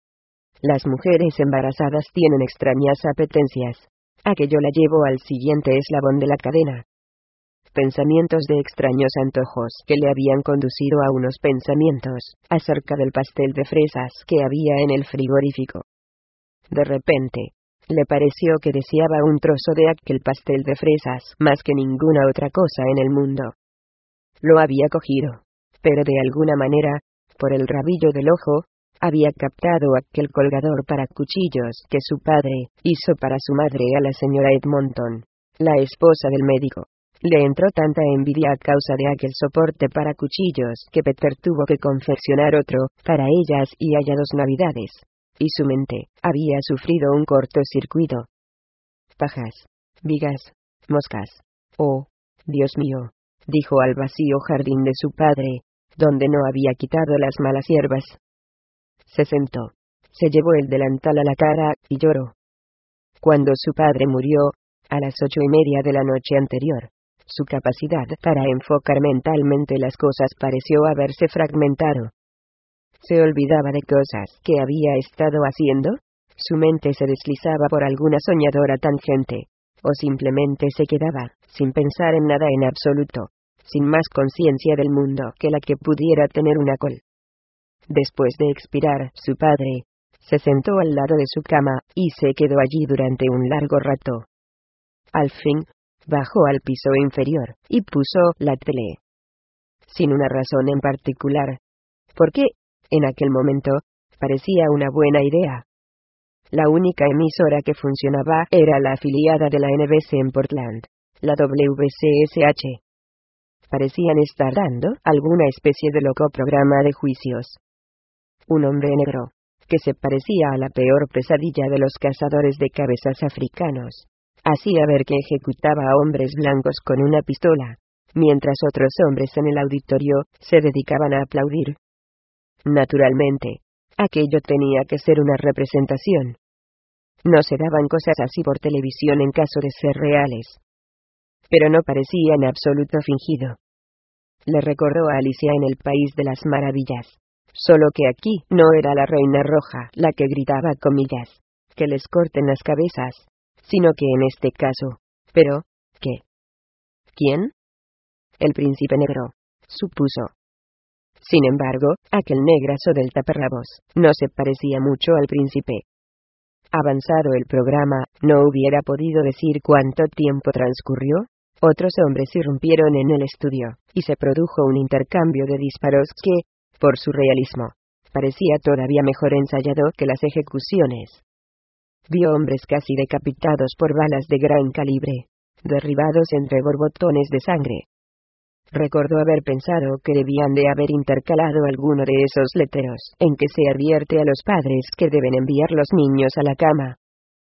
Las mujeres embarazadas tienen extrañas apetencias. Aquello la llevó al siguiente eslabón de la cadena. Pensamientos de extraños antojos que le habían conducido a unos pensamientos acerca del pastel de fresas que había en el frigorífico. De repente, le pareció que deseaba un trozo de aquel pastel de fresas más que ninguna otra cosa en el mundo. Lo había cogido, pero de alguna manera, por el rabillo del ojo, había captado aquel colgador para cuchillos que su padre hizo para su madre a la señora Edmonton, la esposa del médico. Le entró tanta envidia a causa de aquel soporte para cuchillos que Peter tuvo que confeccionar otro para ellas y haya dos navidades, y su mente había sufrido un cortocircuito. Pajas, vigas, moscas. Oh, Dios mío, dijo al vacío jardín de su padre, donde no había quitado las malas hierbas. Se sentó, se llevó el delantal a la cara, y lloró. Cuando su padre murió, a las ocho y media de la noche anterior, su capacidad para enfocar mentalmente las cosas pareció haberse fragmentado. Se olvidaba de cosas que había estado haciendo, su mente se deslizaba por alguna soñadora tangente, o simplemente se quedaba, sin pensar en nada en absoluto, sin más conciencia del mundo que la que pudiera tener una col. Después de expirar, su padre se sentó al lado de su cama, y se quedó allí durante un largo rato. Al fin, bajó al piso inferior, y puso la tele. Sin una razón en particular. Porque, en aquel momento, parecía una buena idea. La única emisora que funcionaba era la afiliada de la N B C en Portland, la W C S H. Parecían estar dando alguna especie de loco programa de juicios. Un hombre negro, que se parecía a la peor pesadilla de los cazadores de cabezas africanos, hacía ver que ejecutaba a hombres blancos con una pistola, mientras otros hombres en el auditorio se dedicaban a aplaudir. Naturalmente, aquello tenía que ser una representación. No se daban cosas así por televisión en caso de ser reales. pero no parecía en absoluto fingido. Le recordó a Alicia en el País de las Maravillas. Solo que aquí no era la Reina Roja la que gritaba comillas, que les corten las cabezas, sino que en este caso, pero, ¿qué? ¿Quién? El príncipe negro, supuso. Sin embargo, aquel negrazo del taparrabos no se parecía mucho al príncipe. Avanzado el programa, no hubiera podido decir cuánto tiempo transcurrió. Otros hombres irrumpieron en el estudio, y se produjo un intercambio de disparos que, por su realismo, parecía todavía mejor ensayado que las ejecuciones. Vio hombres casi decapitados por balas de gran calibre, derribados entre borbotones de sangre. Recordó haber pensado que debían de haber intercalado alguno de esos letreros en que se advierte a los padres que deben enviar los niños a la cama.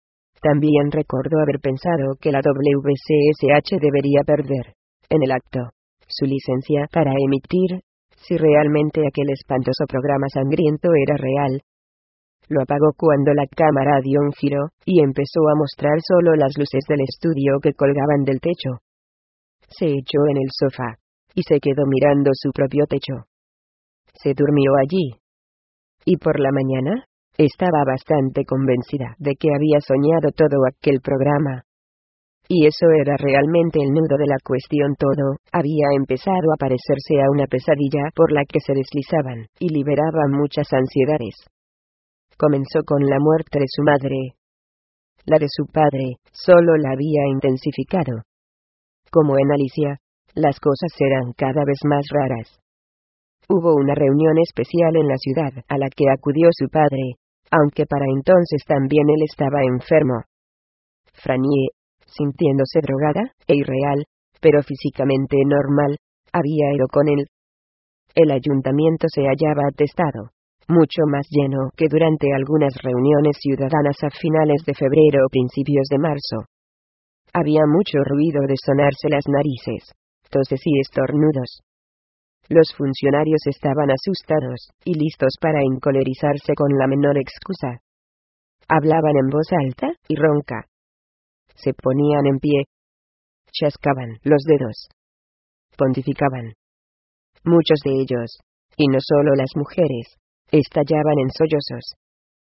También recordó haber pensado que la W C S H debería perder, en el acto, su licencia para emitir, si realmente aquel espantoso programa sangriento era real. Lo apagó cuando la cámara dio un giro, y empezó a mostrar solo las luces del estudio que colgaban del techo. Se echó en el sofá, y se quedó mirando su propio techo. Se durmió allí. Y por la mañana, estaba bastante convencida de que había soñado todo aquel programa. Y eso era realmente el nudo de la cuestión. Todo había empezado a parecerse a una pesadilla por la que se deslizaban y liberaban muchas ansiedades. Comenzó con la muerte de su madre. La de su padre solo la había intensificado. Como en Alicia, las cosas eran cada vez más raras. Hubo una reunión especial en la ciudad a la que acudió su padre, aunque para entonces también él estaba enfermo. Franie, sintiéndose drogada e irreal, pero físicamente normal, había ido con él. El ayuntamiento se hallaba atestado, mucho más lleno que durante algunas reuniones ciudadanas a finales de febrero o principios de marzo. Había mucho ruido de sonarse las narices, toses y estornudos. Los funcionarios estaban asustados y listos para encolerizarse con la menor excusa. Hablaban en voz alta y ronca. Se ponían en pie. Chascaban los dedos. Pontificaban. Muchos de ellos, y no solo las mujeres, estallaban en sollozos.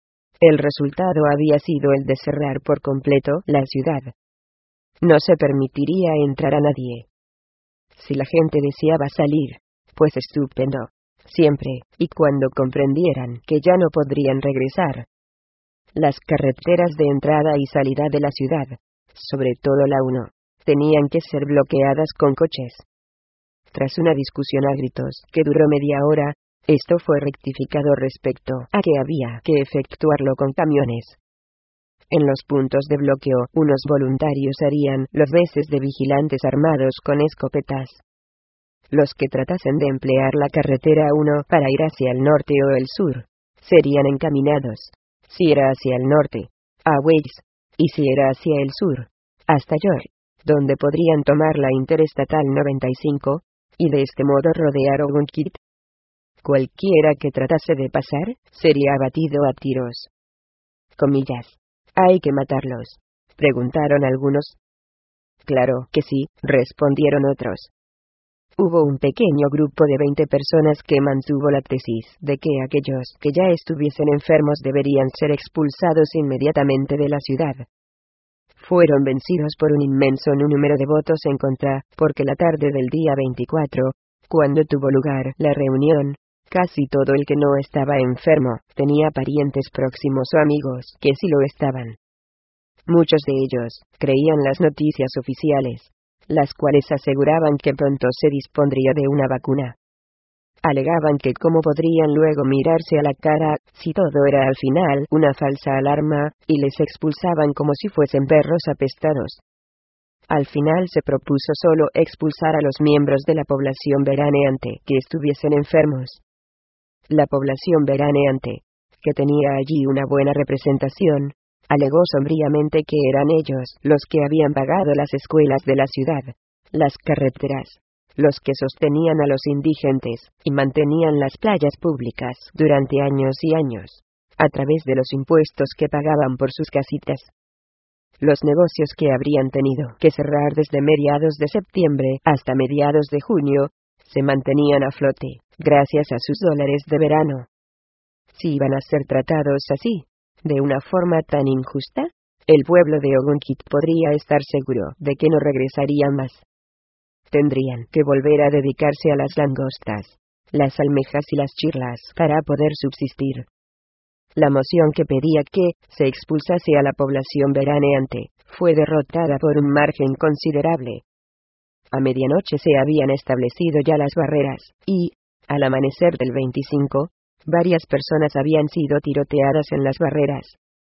El resultado había sido el de cerrar por completo la ciudad. No se permitiría entrar a nadie. Si la gente deseaba salir, pues estupendo, siempre y cuando comprendieran que ya no podrían regresar. Las carreteras de entrada y salida de la ciudad, sobre todo la uno, tenían que ser bloqueadas con coches. Tras una discusión a gritos que duró media hora, esto fue rectificado respecto a que había que efectuarlo con camiones. En los puntos de bloqueo, unos voluntarios harían los veces de vigilantes armados con escopetas. Los que tratasen de emplear la carretera uno para ir hacia el norte o el sur, serían encaminados, si era hacia el norte, a Weiss, y si era hacia el sur, hasta York, donde podrían tomar la Interestatal noventa y cinco, y de este modo rodear Ogunkit. Cualquiera que tratase de pasar, sería abatido a tiros. Comillas. ¿Hay que matarlos?, preguntaron algunos. Claro que sí, respondieron otros. Hubo un pequeño grupo de veinte personas que mantuvo la tesis de que aquellos que ya estuviesen enfermos deberían ser expulsados inmediatamente de la ciudad. Fueron vencidos por un inmenso número de votos en contra, porque la tarde del día veinticuatro, cuando tuvo lugar la reunión, casi todo el que no estaba enfermo tenía parientes próximos o amigos que sí lo estaban. Muchos de ellos creían las noticias oficiales, las cuales aseguraban que pronto se dispondría de una vacuna. Alegaban que cómo podrían luego mirarse a la cara, si todo era al final una falsa alarma, y les expulsaban como si fuesen perros apestados. Al final se propuso solo expulsar a los miembros de la población veraneante que estuviesen enfermos. La población veraneante, que tenía allí una buena representación, alegó sombríamente que eran ellos los que habían pagado las escuelas de la ciudad, las carreteras, los que sostenían a los indigentes y mantenían las playas públicas durante años y años, a través de los impuestos que pagaban por sus casitas. Los negocios que habrían tenido que cerrar desde mediados de septiembre hasta mediados de junio, se mantenían a flote, gracias a sus dólares de verano. Si iban a ser tratados así, de una forma tan injusta, el pueblo de Ogunkit podría estar seguro de que no regresaría más. Tendrían que volver a dedicarse a las langostas, las almejas y las chirlas para poder subsistir. La moción que pedía que se expulsase a la población veraneante fue derrotada por un margen considerable. A medianoche se habían establecido ya las barreras, y, al amanecer del veinticinco, varias personas habían sido tiroteadas en las barreras.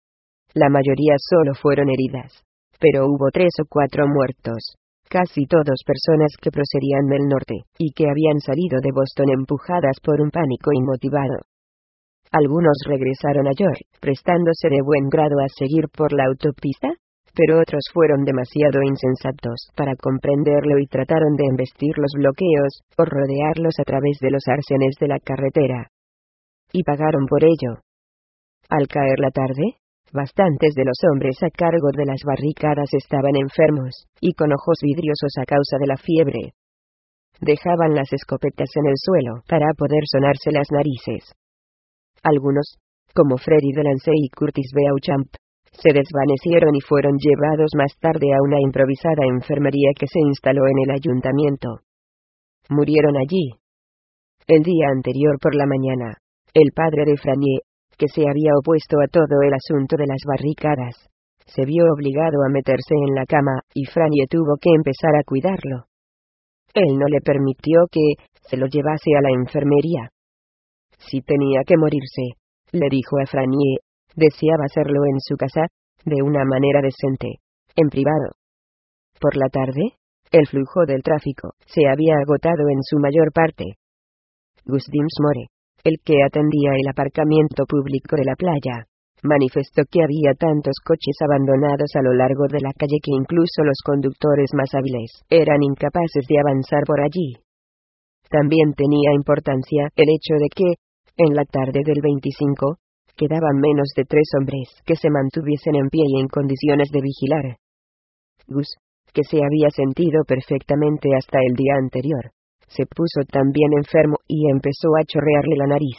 La mayoría solo fueron heridas, pero hubo tres o cuatro muertos, casi todos personas que procedían del norte, y que habían salido de Boston empujadas por un pánico inmotivado. Algunos regresaron a York, prestándose de buen grado a seguir por la autopista, pero otros fueron demasiado insensatos para comprenderlo y trataron de embestir los bloqueos, o rodearlos a través de los arcenes de la carretera. Y pagaron por ello. Al caer la tarde, bastantes de los hombres a cargo de las barricadas estaban enfermos, y con ojos vidriosos a causa de la fiebre. Dejaban las escopetas en el suelo para poder sonarse las narices. Algunos, como Freddy Delancey y Curtis Beauchamp, se desvanecieron y fueron llevados más tarde a una improvisada enfermería que se instaló en el ayuntamiento. Murieron allí. El día anterior por la mañana, el padre de Franier, que se había opuesto a todo el asunto de las barricadas, se vio obligado a meterse en la cama, y Franier tuvo que empezar a cuidarlo. Él no le permitió que se lo llevase a la enfermería. Si tenía que morirse, le dijo a Franier, deseaba hacerlo en su casa, de una manera decente, en privado. Por la tarde, el flujo del tráfico se había agotado en su mayor parte. Gus Dinsmore, el que atendía el aparcamiento público de la playa, manifestó que había tantos coches abandonados a lo largo de la calle que incluso los conductores más hábiles eran incapaces de avanzar por allí. También tenía importancia el hecho de que, en la tarde del veinticinco, quedaban menos de tres hombres que se mantuviesen en pie y en condiciones de vigilar. Gus, que se había sentido perfectamente hasta el día anterior, se puso también enfermo y empezó a chorrearle la nariz.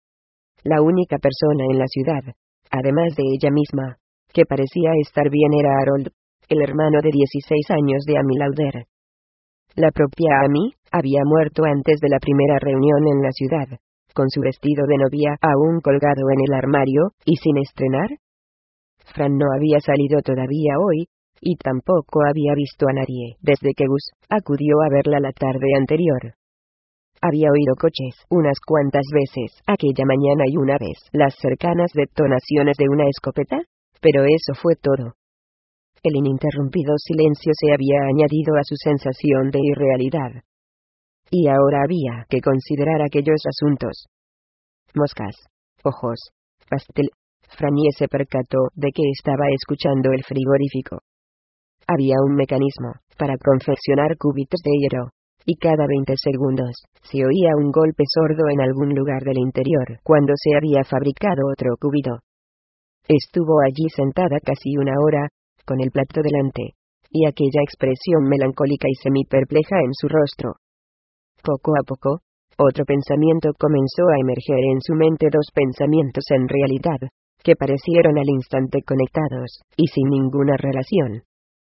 La única persona en la ciudad, además de ella misma, que parecía estar bien era Harold, el hermano de dieciséis años de Amy Lauder. La propia Amy había muerto antes de la primera reunión en la ciudad, con su vestido de novia aún colgado en el armario, y sin estrenar. Fran no había salido todavía hoy, y tampoco había visto a nadie desde que Gus acudió a verla la tarde anterior. Había oído coches unas cuantas veces aquella mañana y una vez las cercanas detonaciones de una escopeta, pero eso fue todo. El ininterrumpido silencio se había añadido a su sensación de irrealidad. Y ahora había que considerar aquellos asuntos. Moscas, ojos, pastel. Franier se percató de que estaba escuchando el frigorífico. Había un mecanismo para confeccionar cubitos de hierro, y cada veinte segundos se oía un golpe sordo en algún lugar del interior cuando se había fabricado otro cubito. Estuvo allí sentada casi una hora, con el plato delante, y aquella expresión melancólica y semi-perpleja en su rostro. Poco a poco, otro pensamiento comenzó a emerger en su mente, dos pensamientos en realidad, que parecieron al instante conectados, y sin ninguna relación.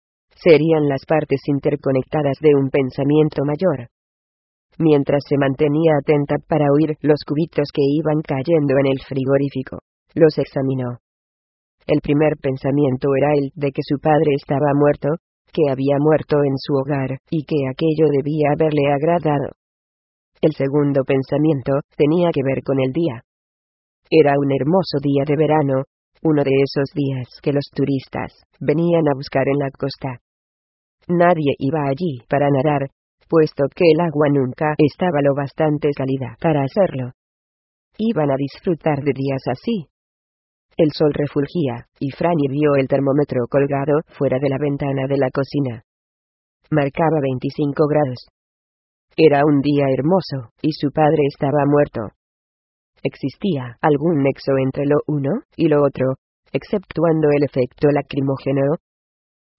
Serían las partes interconectadas de un pensamiento mayor. Mientras se mantenía atenta para oír los cubitos que iban cayendo en el frigorífico, los examinó. El primer pensamiento era el de que su padre estaba muerto, que había muerto en su hogar, y que aquello debía haberle agradado. El segundo pensamiento tenía que ver con el día. Era un hermoso día de verano, uno de esos días que los turistas venían a buscar en la costa. Nadie iba allí para nadar, puesto que el agua nunca estaba lo bastante cálida para hacerlo. Iban a disfrutar de días así. El sol refulgía, y Franny vio el termómetro colgado fuera de la ventana de la cocina. Marcaba veinticinco grados. Era un día hermoso, y su padre estaba muerto. ¿Existía algún nexo entre lo uno y lo otro, exceptuando el efecto lacrimógeno?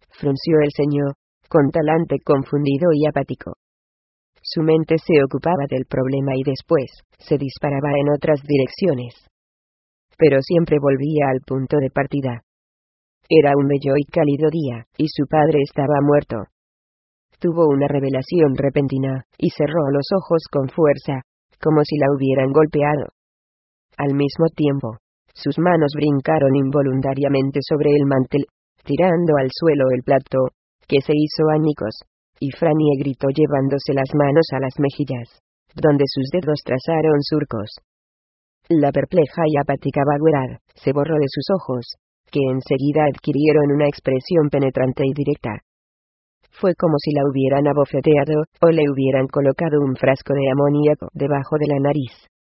frunció el ceño, con talante confundido y apático. Su mente se ocupaba del problema y después, se disparaba en otras direcciones. Pero siempre volvía al punto de partida. Era un bello y cálido día, y su padre estaba muerto. Tuvo una revelación repentina, y cerró los ojos con fuerza, como si la hubieran golpeado. Al mismo tiempo, sus manos brincaron involuntariamente sobre el mantel, tirando al suelo el plato, que se hizo añicos, y Frannie gritó llevándose las manos a las mejillas, donde sus dedos trazaron surcos. La perpleja y apática vaguedad se borró de sus ojos, que enseguida adquirieron una expresión penetrante y directa. Fue como si la hubieran abofeteado, o le hubieran colocado un frasco de amoníaco debajo de la nariz.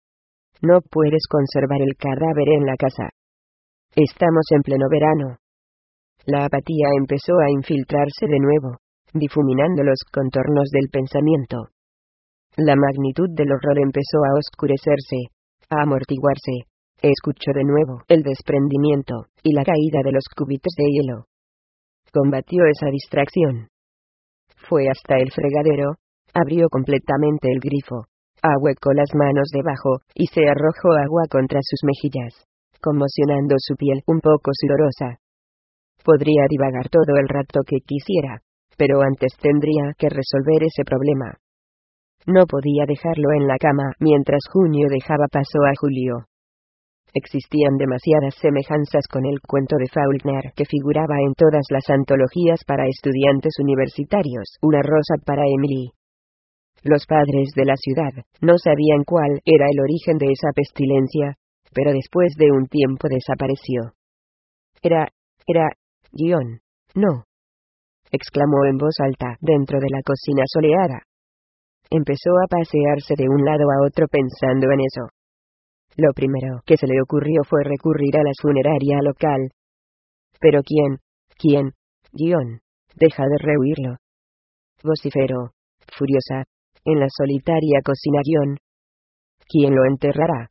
No puedes conservar el cadáver en la casa. Estamos en pleno verano. La apatía empezó a infiltrarse de nuevo, difuminando los contornos del pensamiento. La magnitud del horror empezó a oscurecerse, a amortiguarse. Escuchó de nuevo el desprendimiento y la caída de los cubitos de hielo. Combatió esa distracción. Fue hasta el fregadero, abrió completamente el grifo, ahuecó las manos debajo, y se arrojó agua contra sus mejillas, conmocionando su piel un poco sudorosa. Podría divagar todo el rato que quisiera, pero antes tendría que resolver ese problema. No podía dejarlo en la cama mientras junio dejaba paso a julio. Existían demasiadas semejanzas con el cuento de Faulkner que figuraba en todas las antologías para estudiantes universitarios, Una rosa para Emily. Los padres de la ciudad no sabían cuál era el origen de esa pestilencia, pero después de un tiempo desapareció. Era, era, guión, no, exclamó en voz alta dentro de la cocina soleada. Empezó a pasearse de un lado a otro pensando en eso. Lo primero que se le ocurrió fue recurrir a la funeraria local. Pero ¿quién? ¿Quién? Guión. Deja de rehuirlo. Vociferó, furiosa, en la solitaria cocina guión. ¿Quién lo enterrará?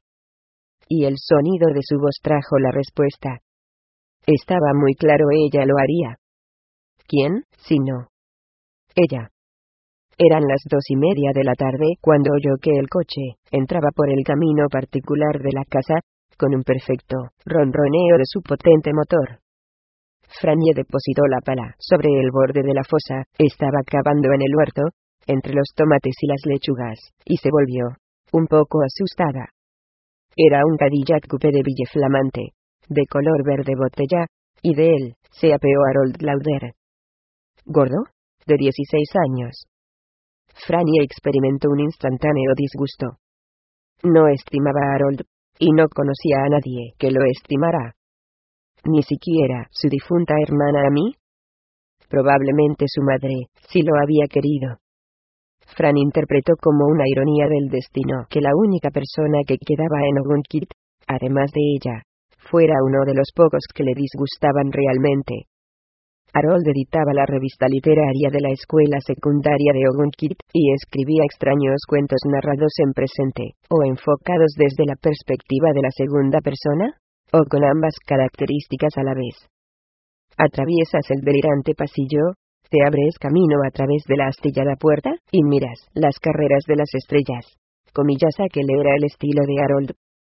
Y el sonido de su voz trajo la respuesta. Estaba muy claro, ella lo haría. ¿Quién, si no? Ella. Eran las dos y media de la tarde cuando oyó que el coche entraba por el camino particular de la casa, con un perfecto ronroneo de su potente motor. Frannie depositó la pala sobre el borde de la fosa, estaba cavando en el huerto, entre los tomates y las lechugas, y se volvió, un poco asustada. Era un Cadillac coupé de Ville Flamante, de color verde botella, y de él se apeó Harold Lauder. ¿Gordo? De dieciséis años. Frannie experimentó un instantáneo disgusto. No estimaba a Harold, y no conocía a nadie que lo estimara. Ni siquiera su difunta hermana Amy. Probablemente su madre, si lo había querido. Fran interpretó como una ironía del destino que la única persona que quedaba en Ogunquit, además de ella, fuera uno de los pocos que le disgustaban realmente. Harold editaba la revista literaria de la escuela secundaria de Ogunquit, y escribía extraños cuentos narrados en presente, o enfocados desde la perspectiva de la segunda persona, o con ambas características a la vez. Atraviesas el delirante pasillo, te abres camino a través de la astillada puerta, y miras las carreras de las estrellas. Comillas aquel era el estilo de Harold.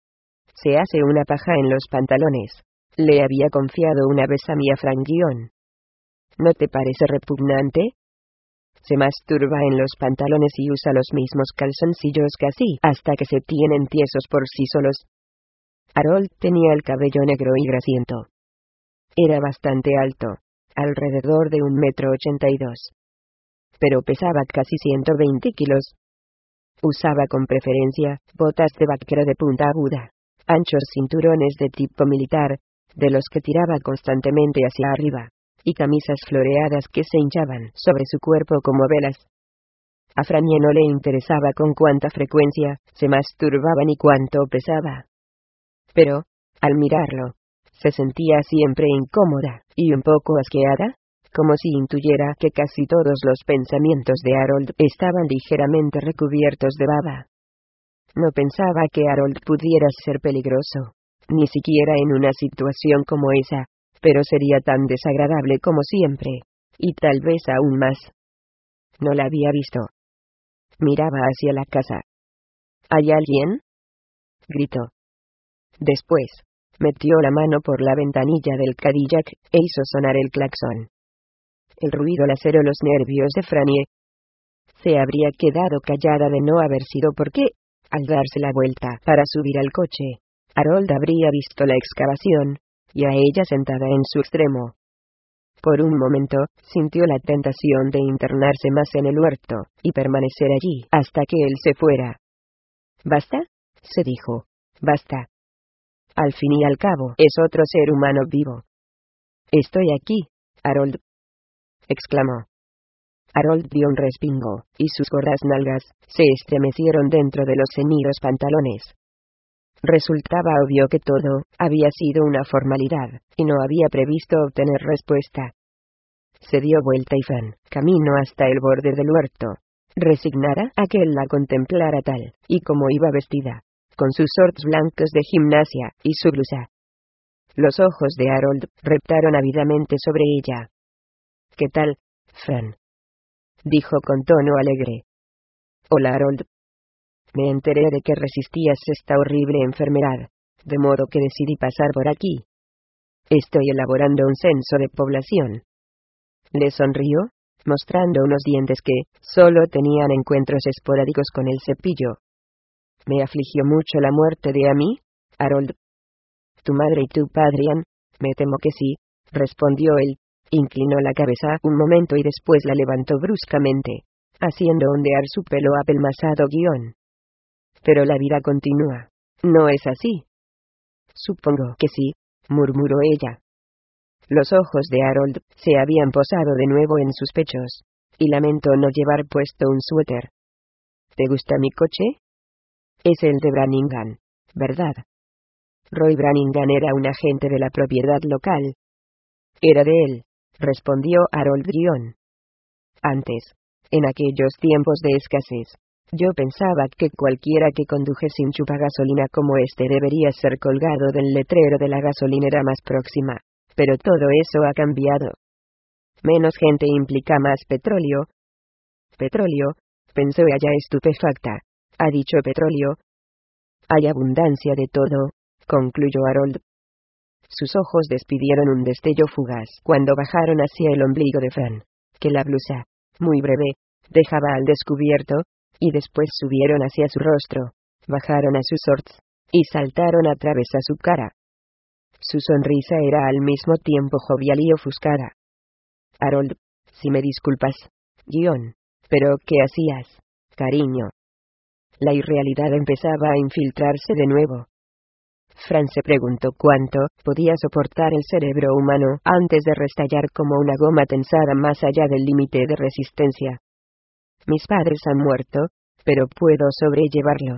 Se hace una paja en los pantalones. Le había confiado una vez a Mia Frangión. ¿No te parece repugnante? Se masturba en los pantalones y usa los mismos calzoncillos casi hasta que se tienen tiesos por sí solos. Harold tenía el cabello negro y grasiento. Era bastante alto, alrededor de un metro ochenta y dos. Pero pesaba casi ciento veinte kilos. Usaba con preferencia botas de vaquero de punta aguda, anchos cinturones de tipo militar, de los que tiraba constantemente hacia arriba, y camisas floreadas que se hinchaban sobre su cuerpo como velas. A Frannie no le interesaba con cuánta frecuencia se masturbaba ni cuánto pesaba. Pero, al mirarlo, se sentía siempre incómoda, y un poco asqueada, como si intuyera que casi todos los pensamientos de Harold estaban ligeramente recubiertos de baba. No pensaba que Harold pudiera ser peligroso, ni siquiera en una situación como esa, pero sería tan desagradable como siempre, y tal vez aún más. No la había visto. Miraba hacia la casa. ¿Hay alguien?, gritó. Después, metió la mano por la ventanilla del Cadillac e hizo sonar el claxon. El ruido laceró los nervios de Frannie. Se habría quedado callada de no haber sido porque, al darse la vuelta para subir al coche, Harold habría visto la excavación, y a ella sentada en su extremo. Por un momento, sintió la tentación de internarse más en el huerto, y permanecer allí hasta que él se fuera. «¿Basta?», se dijo. «Basta. Al fin y al cabo, es otro ser humano vivo». «Estoy aquí, Harold», exclamó. Harold dio un respingo, y sus gordas nalgas se estremecieron dentro de los ceñidos pantalones. Resultaba obvio que todo había sido una formalidad, y no había previsto obtener respuesta. Se dio vuelta y Fran caminó hasta el borde del huerto, resignada a que él la contemplara tal y como iba vestida, con sus shorts blancos de gimnasia y su blusa. Los ojos de Harold reptaron ávidamente sobre ella. «¿Qué tal, Fran?», dijo con tono alegre. «Hola, Harold. Me enteré de que resistías esta horrible enfermedad, de modo que decidí pasar por aquí. Estoy elaborando un censo de población». Le sonrió, mostrando unos dientes que solo tenían encuentros esporádicos con el cepillo. «¿Me afligió mucho la muerte de Amy, Harold?». «¿Tu madre y tu padre han?». «Me temo que sí», respondió él. Inclinó la cabeza un momento y después la levantó bruscamente, haciendo ondear su pelo apelmazado guión. «Pero la vida continúa, ¿no es así?». «Supongo que sí», murmuró ella. Los ojos de Harold se habían posado de nuevo en sus pechos, y lamentó no llevar puesto un suéter. «¿Te gusta mi coche?». «Es el de Brannigan, ¿verdad?». Roy Brannigan era un agente de la propiedad local. «Era de él», respondió Harold Guión. «Antes, en aquellos tiempos de escasez, yo pensaba que cualquiera que conduje sin chupagasolina como este debería ser colgado del letrero de la gasolinera más próxima, pero todo eso ha cambiado. Menos gente implica más petróleo». «¿Petróleo?», pensó ella estupefacta. «¿Ha dicho petróleo?». «Hay abundancia de todo», concluyó Harold. Sus ojos despidieron un destello fugaz cuando bajaron hacia el ombligo de Fran, que la blusa, muy breve, dejaba al descubierto, y después subieron hacia su rostro, bajaron a sus shorts, y saltaron a través a su cara. Su sonrisa era al mismo tiempo jovial y ofuscada. «Harold, si me disculpas, guión, pero ¿qué hacías, cariño?». La irrealidad empezaba a infiltrarse de nuevo. Fran se preguntó cuánto podía soportar el cerebro humano antes de restallar como una goma tensada más allá del límite de resistencia. «Mis padres han muerto, pero puedo sobrellevarlo.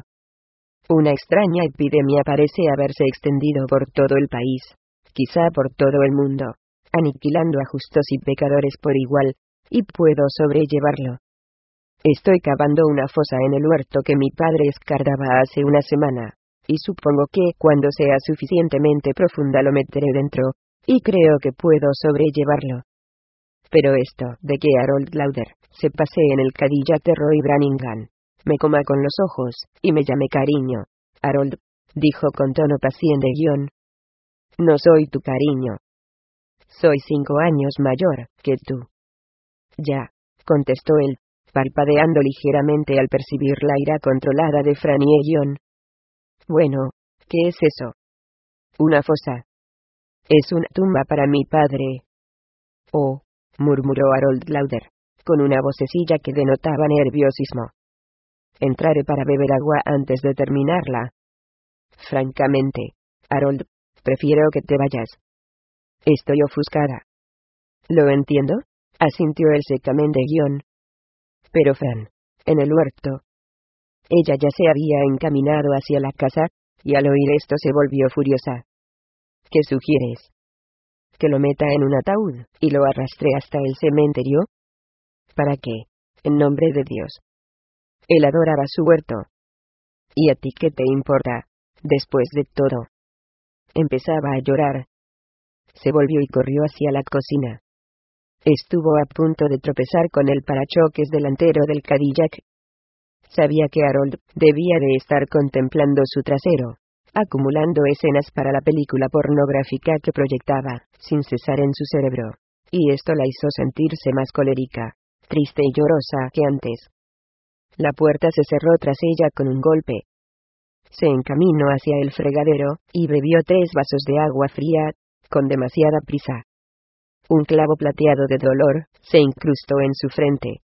Una extraña epidemia parece haberse extendido por todo el país, quizá por todo el mundo, aniquilando a justos y pecadores por igual, y puedo sobrellevarlo. Estoy cavando una fosa en el huerto que mi padre escardaba hace una semana, y supongo que cuando sea suficientemente profunda lo meteré dentro, y creo que puedo sobrellevarlo. Pero esto de que Harold Lauder se pasee en el Cadillac de Roy Brannigan, me coma con los ojos, y me llame cariño, Harold», dijo con tono paciente guión. «No soy tu cariño. Soy cinco años mayor que tú». «Ya», contestó él, parpadeando ligeramente al percibir la ira controlada de Frannie guión. «Bueno, ¿qué es eso?». «Una fosa. Es una tumba para mi padre». «Oh», murmuró Harold Lauder, con una vocecilla que denotaba nerviosismo. «Entraré para beber agua antes de terminarla». «Francamente, Harold, prefiero que te vayas». «Estoy ofuscada». «Lo entiendo», asintió él secamente guión. «Pero Fran, en el huerto». Ella ya se había encaminado hacia la casa, y al oír esto se volvió furiosa. «¿Qué sugieres? ¿Que lo meta en un ataúd y lo arrastre hasta el cementerio? ¿Para qué, en nombre de Dios? Él adoraba su huerto. ¿Y a ti qué te importa, después de todo?». Empezaba a llorar. Se volvió y corrió hacia la cocina. Estuvo a punto de tropezar con el parachoques delantero del Cadillac. Sabía que Harold debía de estar contemplando su trasero, acumulando escenas para la película pornográfica que proyectaba, sin cesar en su cerebro. Y esto la hizo sentirse más colérica, triste y llorosa que antes. La puerta se cerró tras ella con un golpe. Se encaminó hacia el fregadero, y bebió tres vasos de agua fría, con demasiada prisa. Un clavo plateado de dolor se incrustó en su frente.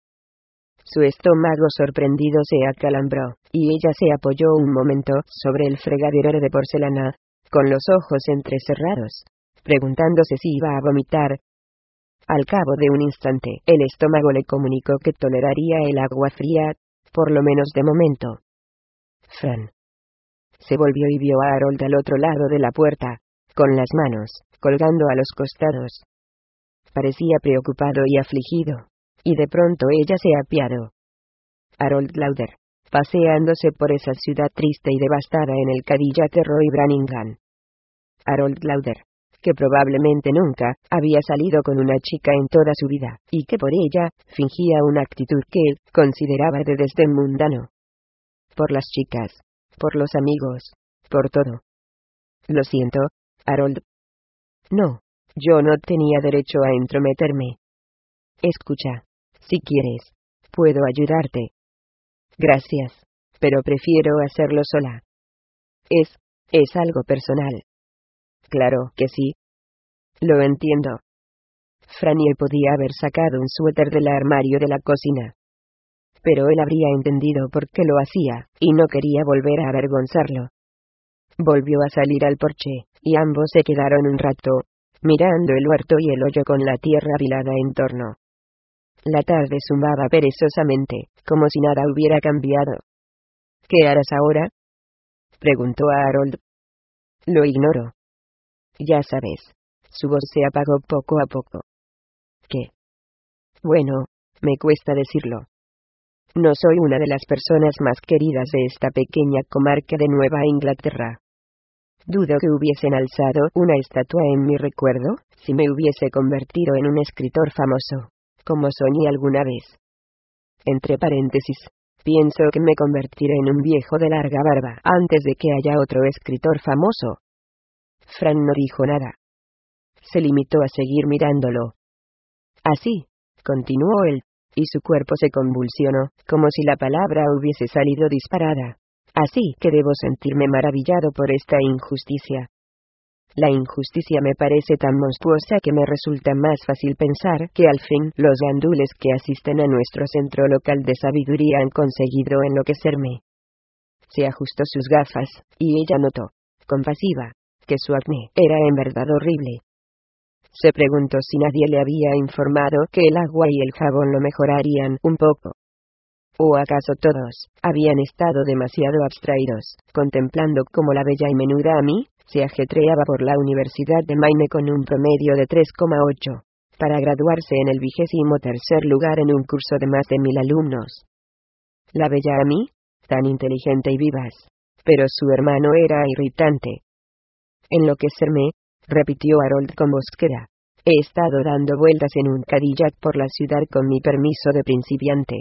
Su estómago sorprendido se acalambró, y ella se apoyó un momento sobre el fregadero de porcelana, con los ojos entrecerrados, preguntándose si iba a vomitar. Al cabo de un instante, el estómago le comunicó que toleraría el agua fría, por lo menos de momento. Fran se volvió y vio a Harold al otro lado de la puerta, con las manos colgando a los costados. Parecía preocupado y afligido, y de pronto ella se apiadó. Harold Lauder, paseándose por esa ciudad triste y devastada en el Cadillac de Roy Brannigan. Harold Lauder, que probablemente nunca había salido con una chica en toda su vida, y que por ella fingía una actitud que él consideraba de desdén mundano. Por las chicas, por los amigos, por todo. Lo siento, Harold. No, yo no tenía derecho a entrometerme. Escucha, si quieres, puedo ayudarte. Gracias, pero prefiero hacerlo sola. Es, es algo personal. Claro que sí. Lo entiendo. Franny podía haber sacado un suéter del armario de la cocina. Pero él habría entendido por qué lo hacía, y no quería volver a avergonzarlo. Volvió a salir al porche, y ambos se quedaron un rato, mirando el huerto y el hoyo con la tierra apilada en torno. La tarde zumbaba perezosamente, como si nada hubiera cambiado. ¿Qué harás ahora?, preguntó a Harold. Lo ignoro. Ya sabes. Su voz se apagó poco a poco. ¿Qué? Bueno, me cuesta decirlo. No soy una de las personas más queridas de esta pequeña comarca de Nueva Inglaterra. Dudo que hubiesen alzado una estatua en mi recuerdo, si me hubiese convertido en un escritor famoso, como soñé alguna vez. Entre paréntesis, pienso que me convertiré en un viejo de larga barba antes de que haya otro escritor famoso. Fran no dijo nada. Se limitó a seguir mirándolo. Así, continuó él, y su cuerpo se convulsionó, como si la palabra hubiese salido disparada. Así que debo sentirme maravillado por esta injusticia. La injusticia me parece tan monstruosa que me resulta más fácil pensar que al fin los gandules que asisten a nuestro centro local de sabiduría han conseguido enloquecerme. Se ajustó sus gafas, y ella notó, compasiva, que su acné era en verdad horrible. Se preguntó si nadie le había informado que el agua y el jabón lo mejorarían un poco. ¿O acaso todos habían estado demasiado abstraídos, contemplando cómo la bella y menuda Amy se ajetreaba por la Universidad de Maine con un promedio de tres coma ocho, para graduarse en el vigésimo tercer lugar en un curso de más de mil alumnos? La bella Amy, tan inteligente y vivaz, pero su hermano era irritante. Enloquecerme, repitió Harold con voz queda. He estado dando vueltas en un Cadillac por la ciudad con mi permiso de principiante.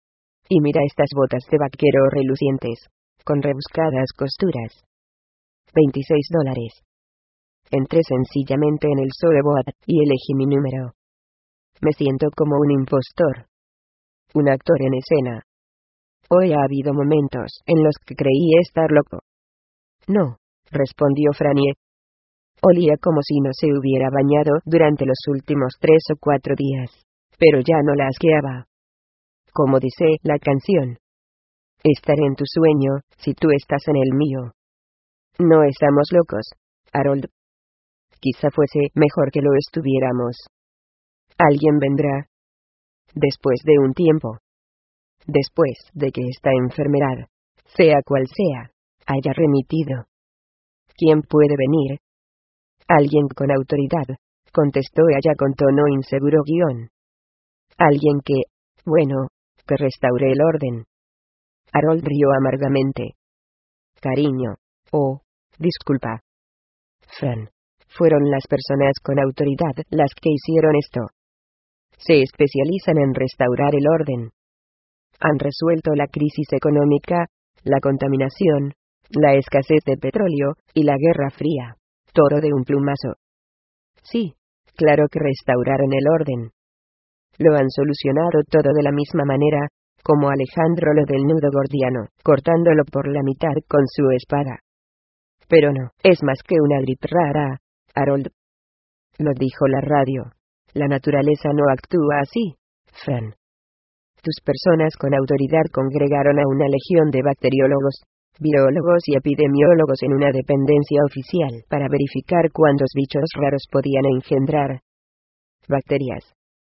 Y mira estas botas de vaquero relucientes, con rebuscadas costuras. veintiséis dólares. Entré sencillamente en el Sotheby's y elegí mi número. Me siento como un impostor. Un actor en escena. Hoy ha habido momentos en los que creí estar loco. No, respondió Franny. Olía como si no se hubiera bañado durante los últimos tres o cuatro días, pero ya no la asqueaba. Como dice la canción. Estaré en tu sueño, si tú estás en el mío. No estamos locos, Harold. Quizá fuese mejor que lo estuviéramos. Alguien vendrá. Después de un tiempo. Después de que esta enfermedad, sea cual sea, haya remitido. ¿Quién puede venir? Alguien con autoridad, contestó ella con tono inseguro guión. Alguien que, bueno, que restaure el orden. Harold rió amargamente. Cariño, oh, disculpa. Fran, fueron las personas con autoridad las que hicieron esto. Se especializan en restaurar el orden. Han resuelto la crisis económica, la contaminación, la escasez de petróleo, y la Guerra Fría. Todo de un plumazo. Sí, claro que restauraron el orden. Lo han solucionado todo de la misma manera, como Alejandro lo del nudo gordiano, cortándolo por la mitad con su espada. Pero no, es más que una gripe rara, Harold. Lo dijo la radio. La naturaleza no actúa así, Fran. Tus personas con autoridad congregaron a una legión de bacteriólogos, virólogos y epidemiólogos en una dependencia oficial para verificar cuántos bichos raros podían engendrar. Bacterias.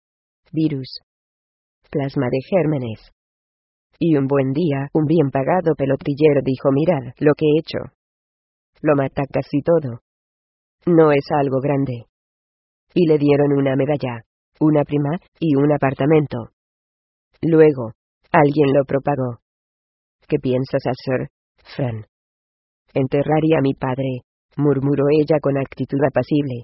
Virus. Plasma de gérmenes. Y un buen día, un bien pagado pelotrillero dijo: mirad lo que he hecho. Lo mata casi todo. No es algo grande. Y le dieron una medalla, una prima, y un apartamento. Luego, alguien lo propagó. ¿Qué piensas hacer, Fran? Enterraría a mi padre, murmuró ella con actitud apacible.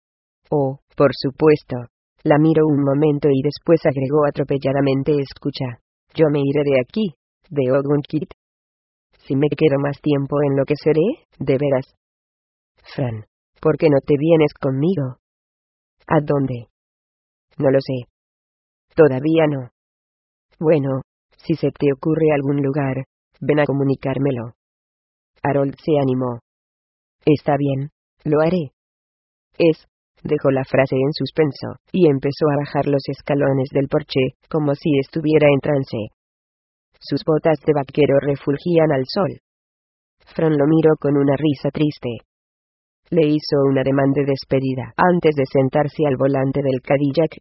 Oh, por supuesto. La miró un momento y después agregó atropelladamente: escucha, yo me iré de aquí, de Ogunkit. Si me quedo más tiempo enloqueceré, de veras. Fran, ¿por qué no te vienes conmigo? ¿A dónde? No lo sé. Todavía no. Bueno, si se te ocurre algún lugar, ven a comunicármelo. Harold se animó. Está bien, lo haré. Es, dejó la frase en suspenso, y empezó a bajar los escalones del porche, como si estuviera en trance. Sus botas de vaquero refulgían al sol. Fran lo miró con una risa triste. Le hizo un ademán de despedida antes de sentarse al volante del Cadillac.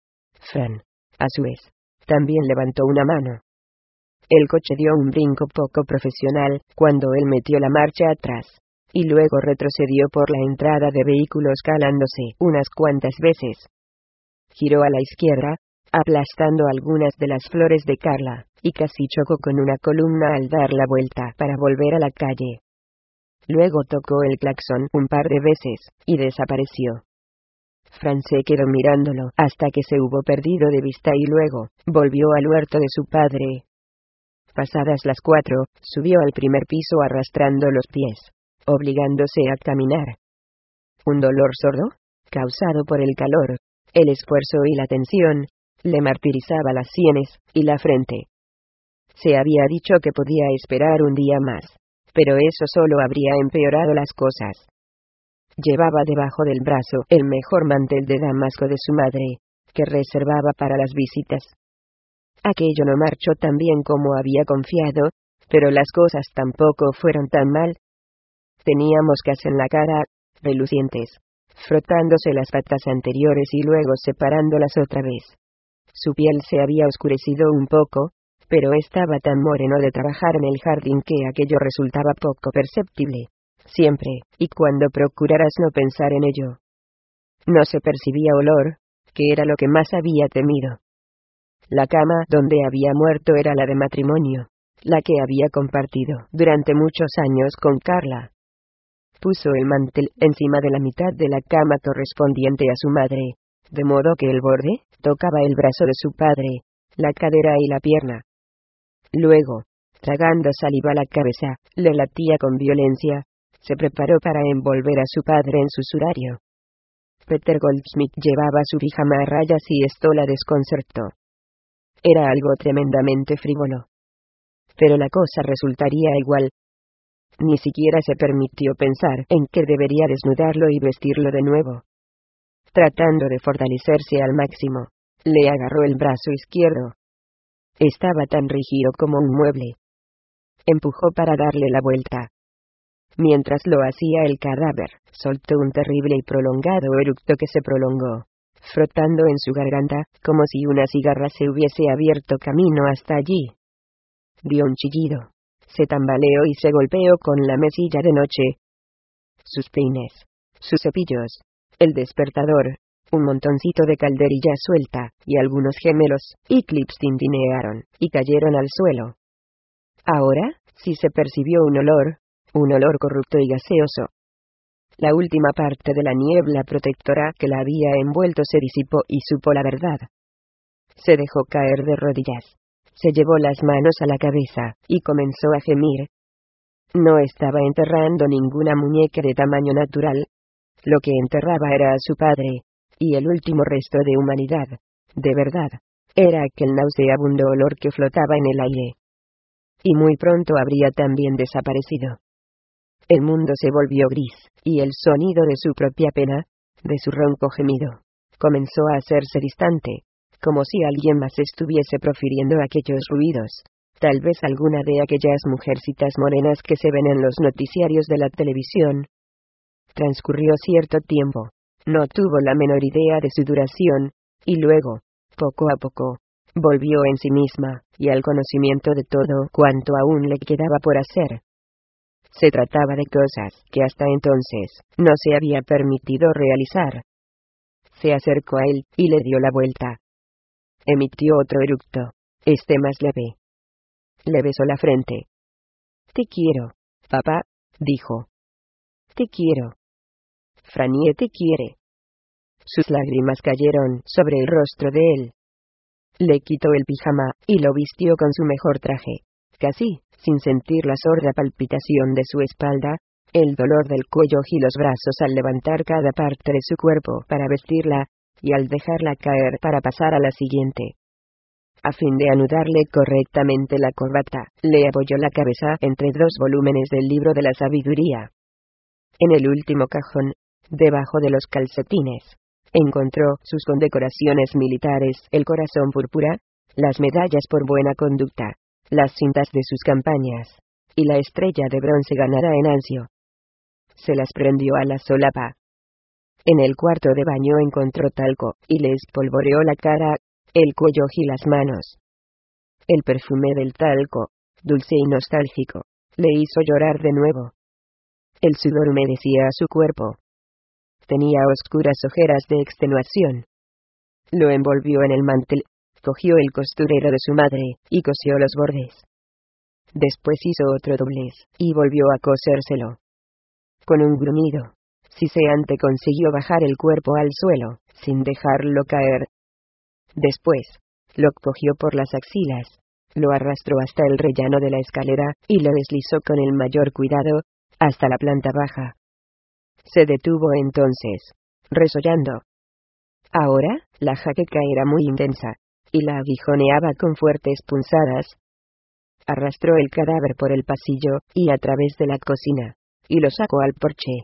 Fran, a su vez, también levantó una mano. El coche dio un brinco poco profesional cuando él metió la marcha atrás, y luego retrocedió por la entrada de vehículos calándose unas cuantas veces. Giró a la izquierda, aplastando algunas de las flores de Carla, y casi chocó con una columna al dar la vuelta para volver a la calle. Luego tocó el claxon un par de veces, y desapareció. Fran se quedó mirándolo hasta que se hubo perdido de vista y luego, volvió al huerto de su padre. Pasadas las cuatro, subió al primer piso arrastrando los pies, obligándose a caminar. Un dolor sordo, causado por el calor, el esfuerzo y la tensión, le martirizaba las sienes y la frente. Se había dicho que podía esperar un día más, pero eso solo habría empeorado las cosas. Llevaba debajo del brazo el mejor mantel de damasco de su madre, que reservaba para las visitas. Aquello no marchó tan bien como había confiado, pero las cosas tampoco fueron tan mal. Tenía moscas en la cara, relucientes, frotándose las patas anteriores y luego separándolas otra vez. Su piel se había oscurecido un poco, pero estaba tan moreno de trabajar en el jardín que aquello resultaba poco perceptible, siempre, y cuando procuraras no pensar en ello. No se percibía olor, que era lo que más había temido. La cama donde había muerto era la de matrimonio, la que había compartido durante muchos años con Carla. Puso el mantel encima de la mitad de la cama correspondiente a su madre, de modo que el borde tocaba el brazo de su padre, la cadera y la pierna. Luego, tragando saliva la cabeza, le latía con violencia, se preparó para envolver a su padre en su surario. Peter Goldsmith llevaba su pijama a rayas y esto la desconcertó. Era algo tremendamente frívolo. Pero la cosa resultaría igual. Ni siquiera se permitió pensar en que debería desnudarlo y vestirlo de nuevo. Tratando de fortalecerse al máximo, le agarró el brazo izquierdo. Estaba tan rígido como un mueble. Empujó para darle la vuelta. Mientras lo hacía el cadáver, soltó un terrible y prolongado eructo que se prolongó, frotando en su garganta, como si una cigarra se hubiese abierto camino hasta allí. Dio un chillido, se tambaleó y se golpeó con la mesilla de noche. Sus peines, sus cepillos, el despertador, un montoncito de calderilla suelta, y algunos gemelos, y clips tintinearon, y cayeron al suelo. Ahora, sí se percibió un olor, un olor corrupto y gaseoso. La última parte de la niebla protectora que la había envuelto se disipó y supo la verdad. Se dejó caer de rodillas. Se llevó las manos a la cabeza, y comenzó a gemir. No estaba enterrando ninguna muñeca de tamaño natural. Lo que enterraba era a su padre, y el último resto de humanidad, de verdad, era aquel nauseabundo olor que flotaba en el aire. Y muy pronto habría también desaparecido. El mundo se volvió gris, y el sonido de su propia pena, de su ronco gemido, comenzó a hacerse distante, como si alguien más estuviese profiriendo aquellos ruidos, tal vez alguna de aquellas mujercitas morenas que se ven en los noticiarios de la televisión. Transcurrió cierto tiempo, no tuvo la menor idea de su duración, y luego, poco a poco, volvió en sí misma, y al conocimiento de todo cuanto aún le quedaba por hacer. Se trataba de cosas que hasta entonces no se había permitido realizar. Se acercó a él, y le dio la vuelta. Emitió otro eructo, este más leve. Le besó la frente. «Te quiero, papá», dijo. «Te quiero. Franie te quiere». Sus lágrimas cayeron sobre el rostro de él. Le quitó el pijama, y lo vistió con su mejor traje. Casi, sin sentir la sorda palpitación de su espalda, el dolor del cuello y los brazos al levantar cada parte de su cuerpo para vestirla, y al dejarla caer para pasar a la siguiente. A fin de anudarle correctamente la corbata, le apoyó la cabeza entre dos volúmenes del libro de la sabiduría. En el último cajón, debajo de los calcetines, encontró sus condecoraciones militares, el corazón púrpura, las medallas por buena conducta, las cintas de sus campañas, y la estrella de bronce ganada en Anzio. Se las prendió a la solapa. En el cuarto de baño encontró talco, y le espolvoreó la cara, el cuello y las manos. El perfume del talco, dulce y nostálgico, le hizo llorar de nuevo. El sudor humedecía a su cuerpo. Tenía oscuras ojeras de extenuación. Lo envolvió en el mantel, cogió el costurero de su madre, y cosió los bordes. Después hizo otro doblez, y volvió a cosérselo. Con un gruñido, siseante consiguió bajar el cuerpo al suelo, sin dejarlo caer. Después, lo cogió por las axilas, lo arrastró hasta el rellano de la escalera, y lo deslizó con el mayor cuidado, hasta la planta baja. Se detuvo entonces, resollando. Ahora, la jaqueca era muy intensa, y la aguijoneaba con fuertes punzadas. Arrastró el cadáver por el pasillo, y a través de la cocina, y lo sacó al porche.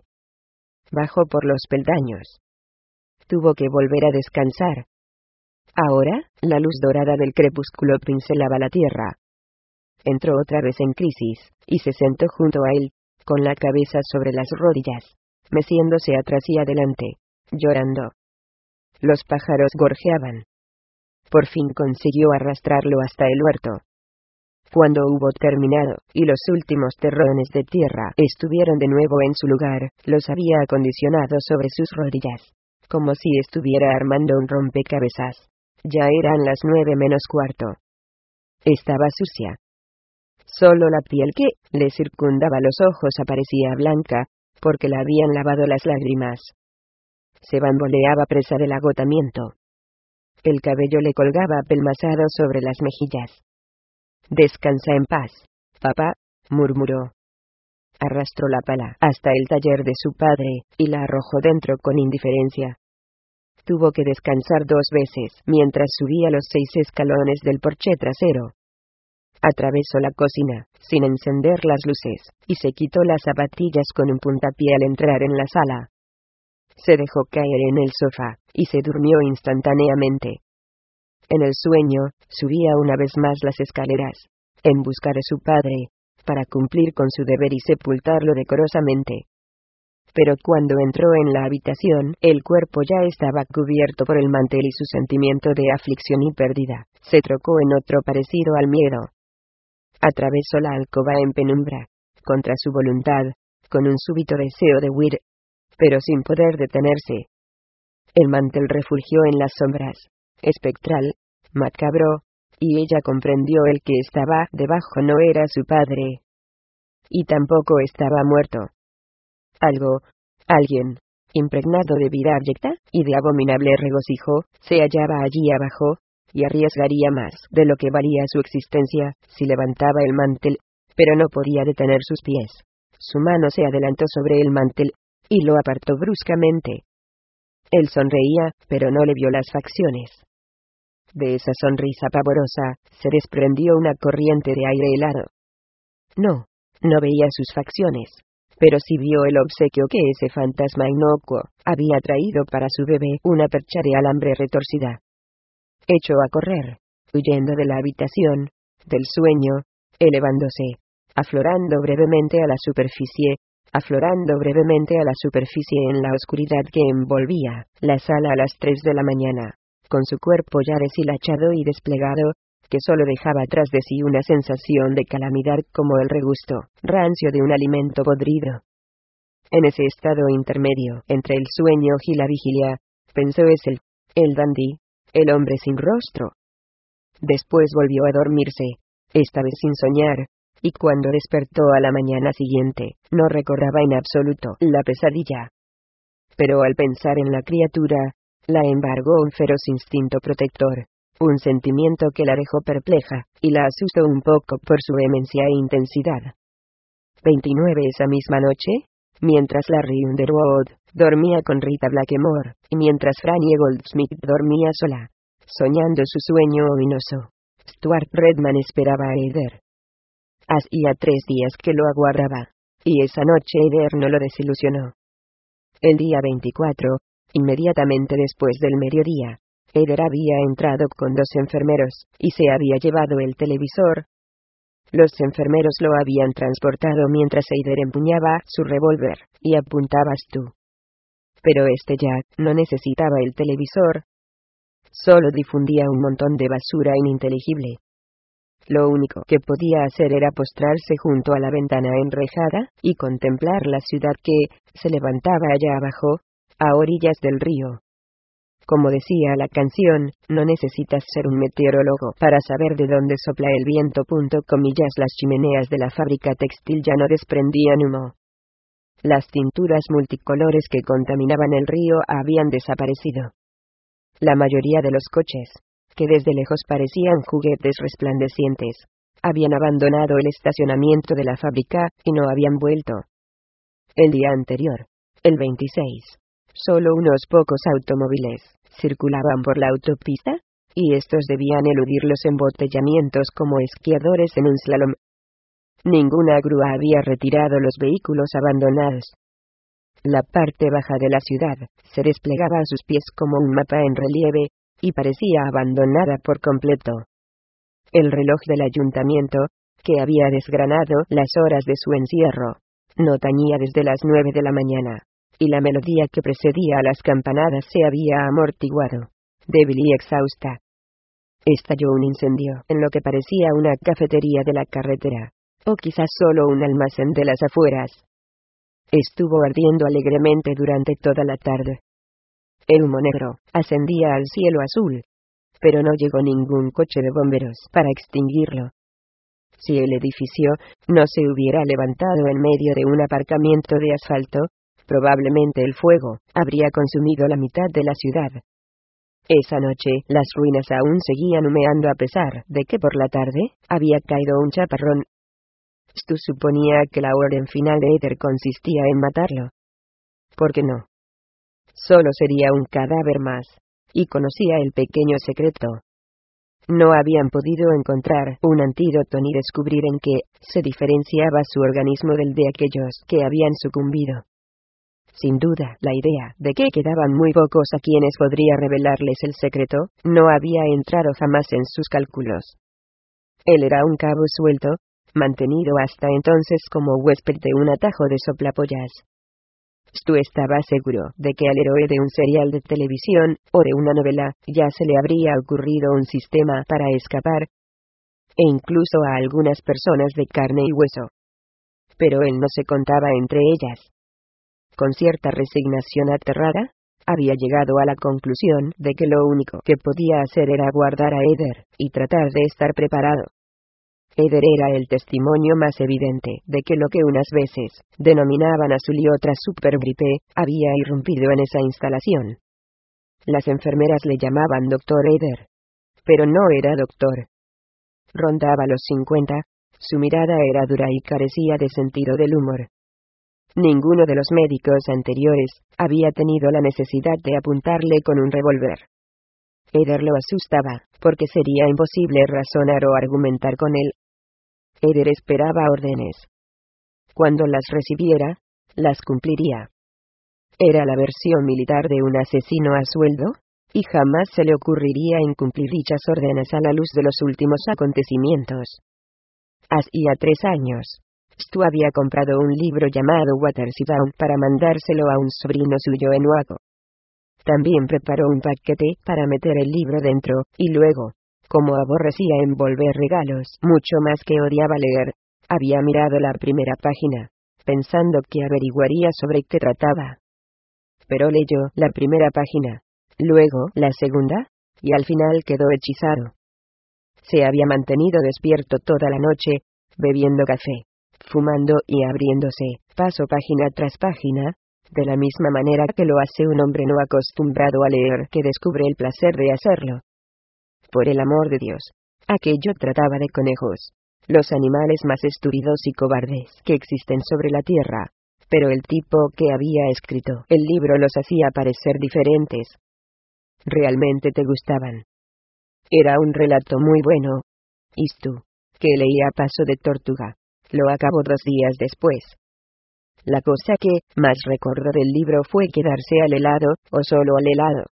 Bajó por los peldaños. Tuvo que volver a descansar. Ahora, la luz dorada del crepúsculo pincelaba la tierra. Entró otra vez en crisis, y se sentó junto a él, con la cabeza sobre las rodillas, meciéndose atrás y adelante, llorando. Los pájaros gorjeaban. Por fin consiguió arrastrarlo hasta el huerto. Cuando hubo terminado, y los últimos terrones de tierra estuvieron de nuevo en su lugar, los había acondicionado sobre sus rodillas, como si estuviera armando un rompecabezas. Ya eran las nueve menos cuarto. Estaba sucia. Solo la piel que le circundaba los ojos aparecía blanca, porque la habían lavado las lágrimas. Se bamboleaba presa del agotamiento. El cabello le colgaba apelmazado sobre las mejillas. «Descansa en paz, papá», murmuró. Arrastró la pala hasta el taller de su padre, y la arrojó dentro con indiferencia. Tuvo que descansar dos veces mientras subía los seis escalones del porche trasero. Atravesó la cocina, sin encender las luces, y se quitó las zapatillas con un puntapié al entrar en la sala. Se dejó caer en el sofá, y se durmió instantáneamente. En el sueño, subía una vez más las escaleras, en busca de su padre, para cumplir con su deber y sepultarlo decorosamente. Pero cuando entró en la habitación, el cuerpo ya estaba cubierto por el mantel y su sentimiento de aflicción y pérdida se trocó en otro parecido al miedo. Atravesó la alcoba en penumbra, contra su voluntad, con un súbito deseo de huir, pero sin poder detenerse. El mantel refulgió en las sombras, espectral, macabro, y ella comprendió el que estaba debajo no era su padre. Y tampoco estaba muerto. Algo, alguien, impregnado de vida abyecta y de abominable regocijo, se hallaba allí abajo, y arriesgaría más de lo que valía su existencia si levantaba el mantel, pero no podía detener sus pies. Su mano se adelantó sobre el mantel, y lo apartó bruscamente. Él sonreía, pero no le vio las facciones. De esa sonrisa pavorosa, se desprendió una corriente de aire helado. No, no veía sus facciones, pero sí vio el obsequio que ese fantasma inocuo había traído para su bebé, una percha de alambre retorcida. Echó a correr, huyendo de la habitación, del sueño, elevándose, aflorando brevemente a la superficie, aflorando brevemente a la superficie en la oscuridad que envolvía la sala a las tres de la mañana, con su cuerpo ya deshilachado y desplegado, que solo dejaba tras de sí una sensación de calamidad como el regusto rancio de un alimento podrido. En ese estado intermedio entre el sueño y la vigilia, pensó es el, el dandy, el hombre sin rostro. Después volvió a dormirse, esta vez sin soñar, y cuando despertó a la mañana siguiente, no recordaba en absoluto la pesadilla. Pero al pensar en la criatura, la embargó un feroz instinto protector, un sentimiento que la dejó perpleja, y la asustó un poco por su vehemencia e intensidad. veintinueve Esa misma noche, mientras Larry Underwood dormía con Rita Blackmore, y mientras Frannie Goldsmith dormía sola, soñando su sueño ominoso, Stuart Redman esperaba a Heather. Hacía tres días que lo aguardaba, y esa noche Heather no lo desilusionó. El día veinticuatro, inmediatamente después del mediodía, Heather había entrado con dos enfermeros, y se había llevado el televisor. Los enfermeros lo habían transportado mientras Heather empuñaba su revólver, y apuntaba a Stu. Pero este Jack no necesitaba el televisor. Solo difundía un montón de basura ininteligible. Lo único que podía hacer era postrarse junto a la ventana enrejada, y contemplar la ciudad que se levantaba allá abajo, a orillas del río. Como decía la canción, no necesitas ser un meteorólogo para saber de dónde sopla el viento. Comillas, las chimeneas de la fábrica textil ya no desprendían humo. Las tinturas multicolores que contaminaban el río habían desaparecido. La mayoría de los coches, que desde lejos parecían juguetes resplandecientes, habían abandonado el estacionamiento de la fábrica y no habían vuelto. El día anterior, el veintiséis, solo unos pocos automóviles circulaban por la autopista, y estos debían eludir los embotellamientos como esquiadores en un slalom. Ninguna grúa había retirado los vehículos abandonados. La parte baja de la ciudad se desplegaba a sus pies como un mapa en relieve, y parecía abandonada por completo. El reloj del ayuntamiento, que había desgranado las horas de su encierro, no tañía desde las nueve de la mañana, y la melodía que precedía a las campanadas se había amortiguado, débil y exhausta. Estalló un incendio en lo que parecía una cafetería de la carretera, o quizás solo un almacén de las afueras. Estuvo ardiendo alegremente durante toda la tarde. El humo negro ascendía al cielo azul, pero no llegó ningún coche de bomberos para extinguirlo. Si el edificio no se hubiera levantado en medio de un aparcamiento de asfalto, probablemente el fuego habría consumido la mitad de la ciudad. Esa noche, las ruinas aún seguían humeando a pesar de que por la tarde había caído un chaparrón. Stu suponía que la orden final de Heather consistía en matarlo. ¿Por qué no? Solo sería un cadáver más, y conocía el pequeño secreto. No habían podido encontrar un antídoto ni descubrir en qué se diferenciaba su organismo del de aquellos que habían sucumbido. Sin duda, la idea de que quedaban muy pocos a quienes podría revelarles el secreto, no había entrado jamás en sus cálculos. Él era un cabo suelto, mantenido hasta entonces como huésped de un atajo de soplapollas. Stu estaba seguro de que al héroe de un serial de televisión, o de una novela, ya se le habría ocurrido un sistema para escapar, e incluso a algunas personas de carne y hueso. Pero él no se contaba entre ellas. Con cierta resignación aterrada, había llegado a la conclusión de que lo único que podía hacer era guardar a Heather, y tratar de estar preparado. Heather era el testimonio más evidente de que lo que unas veces denominaban azul y otras supergripe había irrumpido en esa instalación. Las enfermeras le llamaban Doctor Heather. pero no era doctor. Rondaba los cincuenta, su mirada era dura y carecía de sentido del humor. Ninguno de los médicos anteriores había tenido la necesidad de apuntarle con un revólver. Eder lo asustaba, porque sería imposible razonar o argumentar con él. Eder esperaba órdenes. Cuando las recibiera, las cumpliría. Era la versión militar de un asesino a sueldo, y jamás se le ocurriría incumplir dichas órdenes a la luz de los últimos acontecimientos. Hacía tres años, Stu había comprado un libro llamado Watersea Down para mandárselo a un sobrino suyo en Waco. También preparó un paquete para meter el libro dentro, y luego, como aborrecía envolver regalos mucho más que odiaba leer, había mirado la primera página, pensando que averiguaría sobre qué trataba. Pero leyó la primera página, luego la segunda, y al final quedó hechizado. Se había mantenido despierto toda la noche, bebiendo café, fumando y abriéndose paso página tras página, de la misma manera que lo hace un hombre no acostumbrado a leer que descubre el placer de hacerlo. Por el amor de Dios, aquello trataba de conejos, los animales más estúpidos y cobardes que existen sobre la tierra, pero el tipo que había escrito el libro los hacía parecer diferentes. Realmente te gustaban. Era un relato muy bueno. Y Stu, que leía Paso de Tortuga, lo acabó dos días después. La cosa que más recordó del libro fue quedarse al helado, o solo al helado.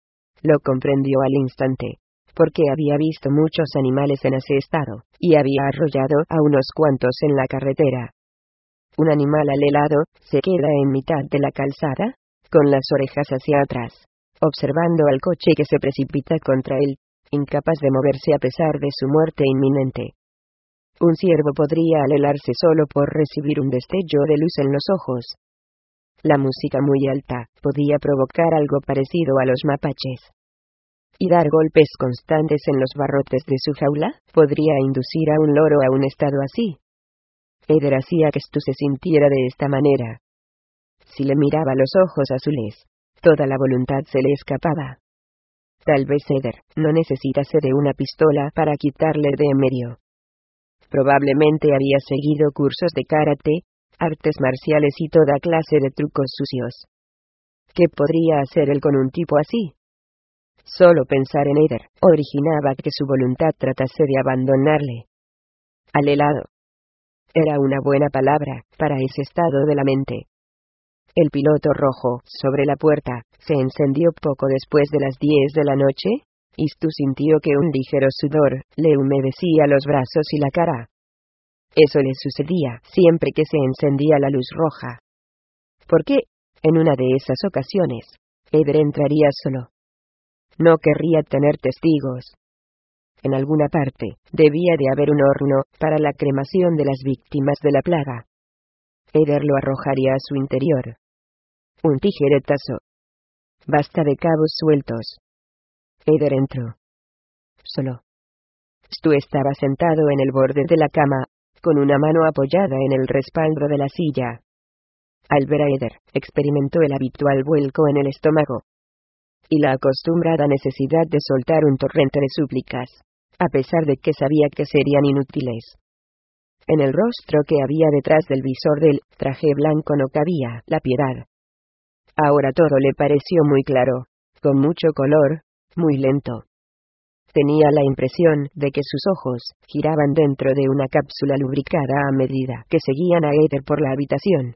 Lo comprendió al instante, porque había visto muchos animales en ese estado, y había arrollado a unos cuantos en la carretera. Un animal al helado se queda en mitad de la calzada, con las orejas hacia atrás, observando al coche que se precipita contra él, incapaz de moverse a pesar de su muerte inminente. Un ciervo podría alelarse solo por recibir un destello de luz en los ojos. La música muy alta podía provocar algo parecido a los mapaches. Y dar golpes constantes en los barrotes de su jaula podría inducir a un loro a un estado así. Eder hacía que Stu se sintiera de esta manera. Si le miraba los ojos azules, toda la voluntad se le escapaba. Tal vez Eder no necesitase de una pistola para quitarle de en medio. Probablemente había seguido cursos de karate, artes marciales y toda clase de trucos sucios. ¿Qué podría hacer él con un tipo así? Solo pensar en Eder originaba que su voluntad tratase de abandonarle. Al helado. Era una buena palabra para ese estado de la mente. El piloto rojo sobre la puerta se encendió poco después de las diez de la noche, y Stu sintió que un ligero sudor le humedecía los brazos y la cara. Eso le sucedía siempre que se encendía la luz roja. Porque, en una de esas ocasiones, Eder entraría solo. No querría tener testigos. En alguna parte, debía de haber un horno para la cremación de las víctimas de la plaga. Eder lo arrojaría a su interior. Un tijeretazo. Basta de cabos sueltos. Eder entró. Solo. Stu estaba sentado en el borde de la cama, con una mano apoyada en el respaldo de la silla. Al ver a Eder, experimentó el habitual vuelco en el estómago. Y la acostumbrada necesidad de soltar un torrente de súplicas, a pesar de que sabía que serían inútiles. En el rostro que había detrás del visor del traje blanco no cabía la piedad. Ahora todo le pareció muy claro, con mucho color, muy lento. Tenía la impresión de que sus ojos giraban dentro de una cápsula lubricada a medida que seguían a Eder por la habitación.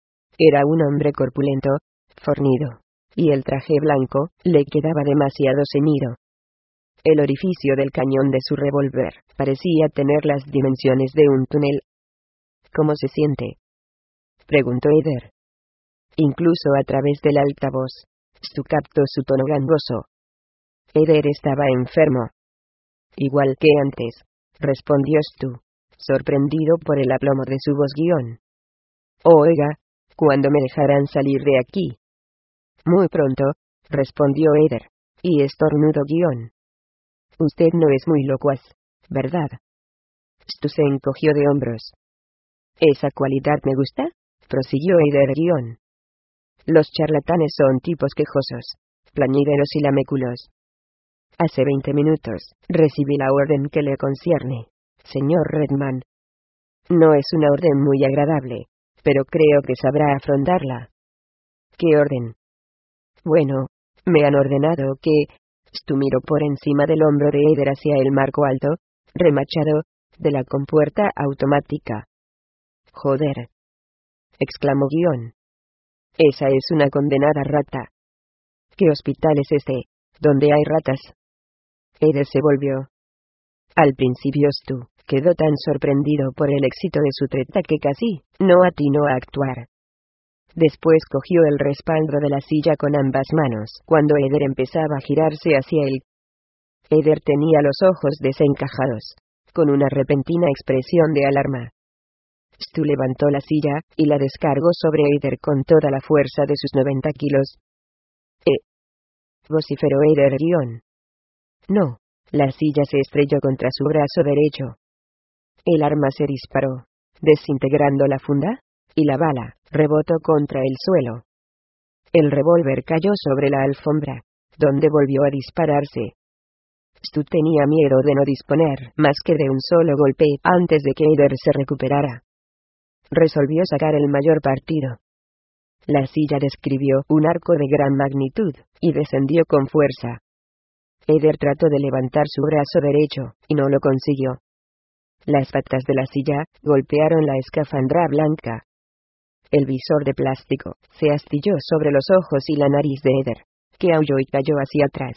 Era un hombre corpulento, fornido, y el traje blanco le quedaba demasiado ceñido. El orificio del cañón de su revólver parecía tener las dimensiones de un túnel. ¿Cómo se siente?, preguntó Eder. Incluso a través del altavoz, Stu captó su tono gangoso. Eder estaba enfermo. Igual que antes, respondió Stu, sorprendido por el aplomo de su voz guión. Oiga, ¿cuándo me dejarán salir de aquí? Muy pronto, respondió Eder, y estornudo guión. Usted no es muy locuaz, ¿verdad? Stu se encogió de hombros. ¿Esa cualidad me gusta?, prosiguió Eder guión. Los charlatanes son tipos quejosos, plañideros y laméculos. Hace veinte minutos, recibí la orden que le concierne, señor Redman. No es una orden muy agradable, pero creo que sabrá afrontarla. ¿Qué orden? Bueno, me han ordenado que... Stu miró por encima del hombro de Eider hacia el marco alto, remachado, de la compuerta automática. Joder, exclamó Guión. Esa es una condenada rata. ¿Qué hospital es este, donde hay ratas? Eider se volvió. Al principio Stu quedó tan sorprendido por el éxito de su treta que casi no atinó a actuar. Después cogió el respaldo de la silla con ambas manos, cuando Eider empezaba a girarse hacia él. Eider tenía los ojos desencajados, con una repentina expresión de alarma. Stu levantó la silla, y la descargó sobre Eider con toda la fuerza de sus noventa kilos. «Eh», vociferó Eider guión. No, la silla se estrelló contra su brazo derecho. El arma se disparó, desintegrando la funda, y la bala rebotó contra el suelo. El revólver cayó sobre la alfombra, donde volvió a dispararse. Stu tenía miedo de no disponer más que de un solo golpe antes de que Eider se recuperara. Resolvió sacar el mayor partido. La silla describió un arco de gran magnitud, y descendió con fuerza. Eider trató de levantar su brazo derecho, y no lo consiguió. Las patas de la silla golpearon la escafandra blanca. El visor de plástico se astilló sobre los ojos y la nariz de Eider, que aulló y cayó hacia atrás.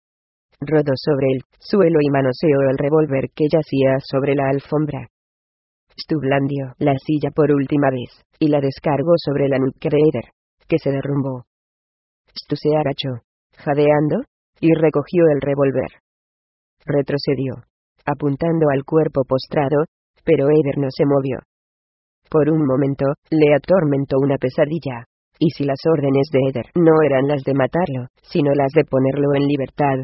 Rodó sobre el suelo y manoseó el revólver que yacía sobre la alfombra. Stu blandió la silla por última vez, y la descargó sobre la nuca de Eider, que se derrumbó. Stu se agachó, jadeando, y recogió el revólver. Retrocedió, apuntando al cuerpo postrado, pero Eider no se movió. Por un momento, le atormentó una pesadilla. ¿Y si las órdenes de Eider no eran las de matarlo, sino las de ponerlo en libertad?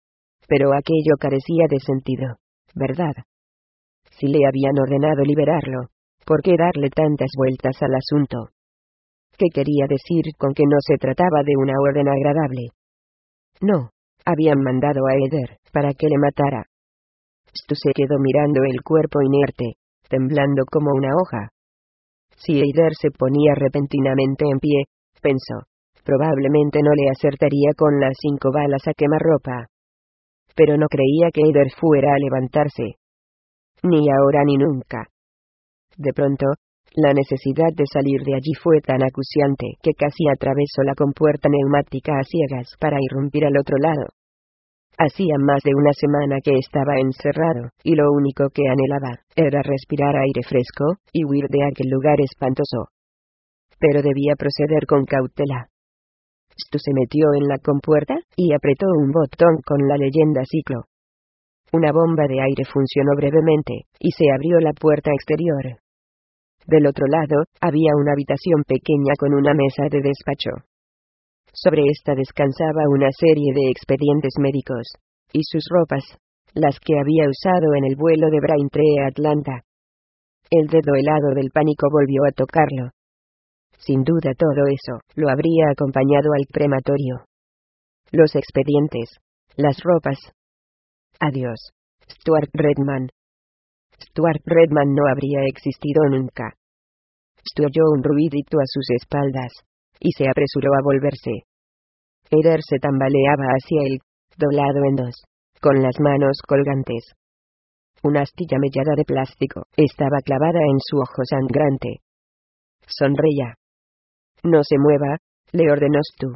Pero aquello carecía de sentido, ¿verdad? Si le habían ordenado liberarlo, ¿por qué darle tantas vueltas al asunto? ¿Qué quería decir con que no se trataba de una orden agradable? No, habían mandado a Eider para que le matara. Stu se quedó mirando el cuerpo inerte, temblando como una hoja. Si Eider se ponía repentinamente en pie, pensó, probablemente no le acertaría con las cinco balas a quemarropa. Pero no creía que Eider fuera a levantarse. Ni ahora ni nunca. De pronto, la necesidad de salir de allí fue tan acuciante que casi atravesó la compuerta neumática a ciegas para irrumpir al otro lado. Hacía más de una semana que estaba encerrado, y lo único que anhelaba era respirar aire fresco y huir de aquel lugar espantoso. Pero debía proceder con cautela. Stu se metió en la compuerta y apretó un botón con la leyenda ciclo. Una bomba de aire funcionó brevemente, y se abrió la puerta exterior. Del otro lado, había una habitación pequeña con una mesa de despacho. Sobre esta descansaba una serie de expedientes médicos, y sus ropas, las que había usado en el vuelo de Braintree a Atlanta. El dedo helado del pánico volvió a tocarlo. Sin duda todo eso lo habría acompañado al crematorio. Los expedientes, las ropas. Adiós, Stuart Redman. Stuart Redman no habría existido nunca. Stu oyó un ruidito a sus espaldas, y se apresuró a volverse. Eider se tambaleaba hacia él, doblado en dos, con las manos colgantes. Una astilla mellada de plástico estaba clavada en su ojo sangrante. Sonreía. No se mueva, le ordenó Stu.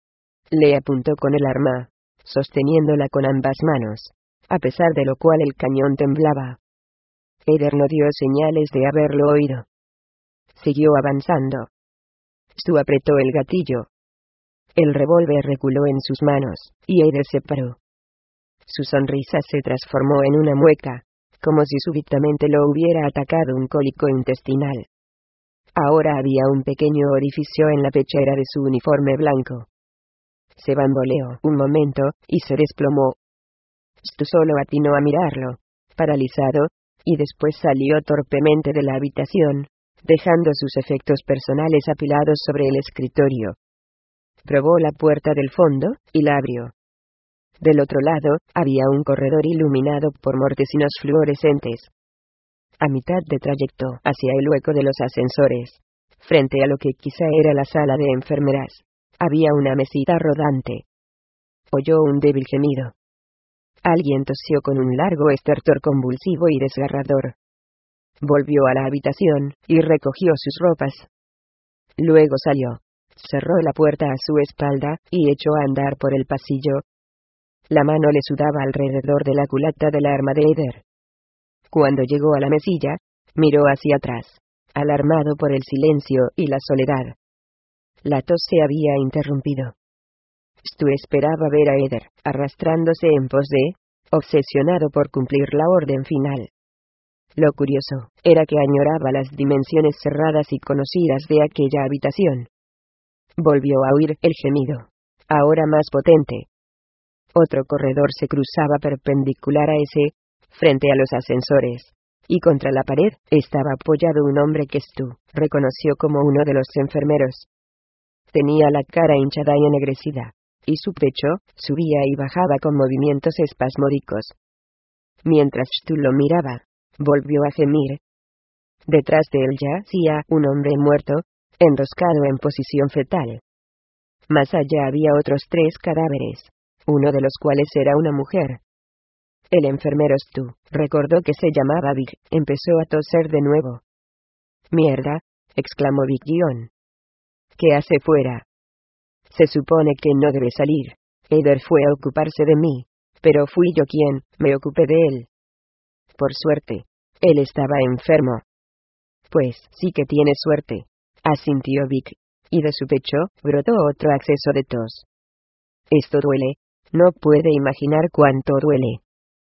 Le apuntó con el arma, sosteniéndola con ambas manos, a pesar de lo cual el cañón temblaba. Eider no dio señales de haberlo oído. Siguió avanzando. Stu apretó el gatillo. El revólver reculó en sus manos, y Eider se paró. Su sonrisa se transformó en una mueca, como si súbitamente lo hubiera atacado un cólico intestinal. Ahora había un pequeño orificio en la pechera de su uniforme blanco. Se bamboleó un momento, y se desplomó. Stu solo atinó a mirarlo, paralizado, y después salió torpemente de la habitación, dejando sus efectos personales apilados sobre el escritorio. Probó la puerta del fondo, y la abrió. Del otro lado, había un corredor iluminado por mortecinos fluorescentes. A mitad de trayecto hacia el hueco de los ascensores, frente a lo que quizá era la sala de enfermeras, había una mesita rodante. Oyó un débil gemido. Alguien tosió con un largo estertor convulsivo y desgarrador. Volvió a la habitación y recogió sus ropas. Luego salió, cerró la puerta a su espalda y echó a andar por el pasillo. La mano le sudaba alrededor de la culata del arma de Heather. Cuando llegó a la mesilla, miró hacia atrás, alarmado por el silencio y la soledad. La tos se había interrumpido. Stu esperaba ver a Heather, arrastrándose en pos de, obsesionado por cumplir la orden final. Lo curioso, era que añoraba las dimensiones cerradas y conocidas de aquella habitación. Volvió a oír el gemido, ahora más potente. Otro corredor se cruzaba perpendicular a ese, frente a los ascensores, y contra la pared estaba apoyado un hombre que Stu reconoció como uno de los enfermeros. Tenía la cara hinchada y ennegrecida, y su pecho subía y bajaba con movimientos espasmódicos. Mientras Stu lo miraba, volvió a gemir. Detrás de él yacía un hombre muerto, enroscado en posición fetal. Más allá había otros tres cadáveres, uno de los cuales era una mujer. El enfermero Stu recordó que se llamaba Vic, empezó a toser de nuevo. «Mierda», exclamó Vic Gion. «¿Qué hace fuera?» «Se supone que no debe salir. Heather fue a ocuparse de mí, pero fui yo quien me ocupé de él». «Por suerte, él estaba enfermo». «Pues sí que tiene suerte», asintió Vic, y de su pecho brotó otro acceso de tos. «Esto duele, no puede imaginar cuánto duele.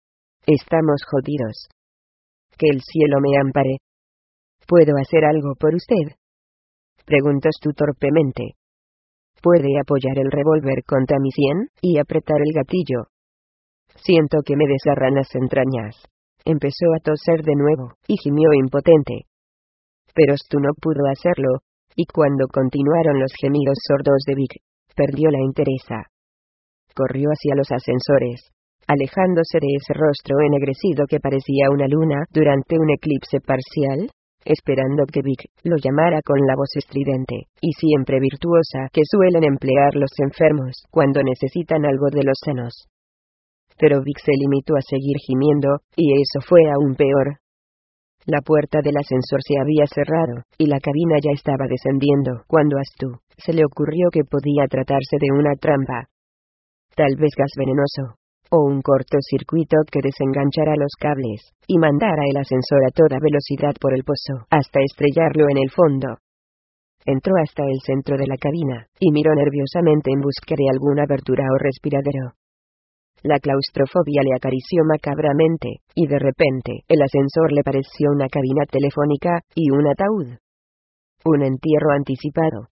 Estamos jodidos. Que el cielo me ampare». «¿Puedo hacer algo por usted?», preguntó Stu torpemente. «¿Puede apoyar el revólver contra mi sien y apretar el gatillo?» «Siento que me desgarran las entrañas». Empezó a toser de nuevo, y gimió impotente. Pero Stu no pudo hacerlo, y cuando continuaron los gemidos sordos de Vic, perdió la entereza. Corrió hacia los ascensores, alejándose de ese rostro ennegrecido que parecía una luna durante un eclipse parcial, esperando que Vic lo llamara con la voz estridente y siempre virtuosa que suelen emplear los enfermos cuando necesitan algo de los sanos. Pero Vic se limitó a seguir gimiendo, y eso fue aún peor. La puerta del ascensor se había cerrado, y la cabina ya estaba descendiendo cuando a Stu se le ocurrió que podía tratarse de una trampa. Tal vez gas venenoso, o un cortocircuito que desenganchara los cables, y mandara el ascensor a toda velocidad por el pozo, hasta estrellarlo en el fondo. Entró hasta el centro de la cabina, y miró nerviosamente en busca de alguna abertura o respiradero. La claustrofobia le acarició macabramente, y de repente el ascensor le pareció una cabina telefónica, y un ataúd. Un entierro anticipado.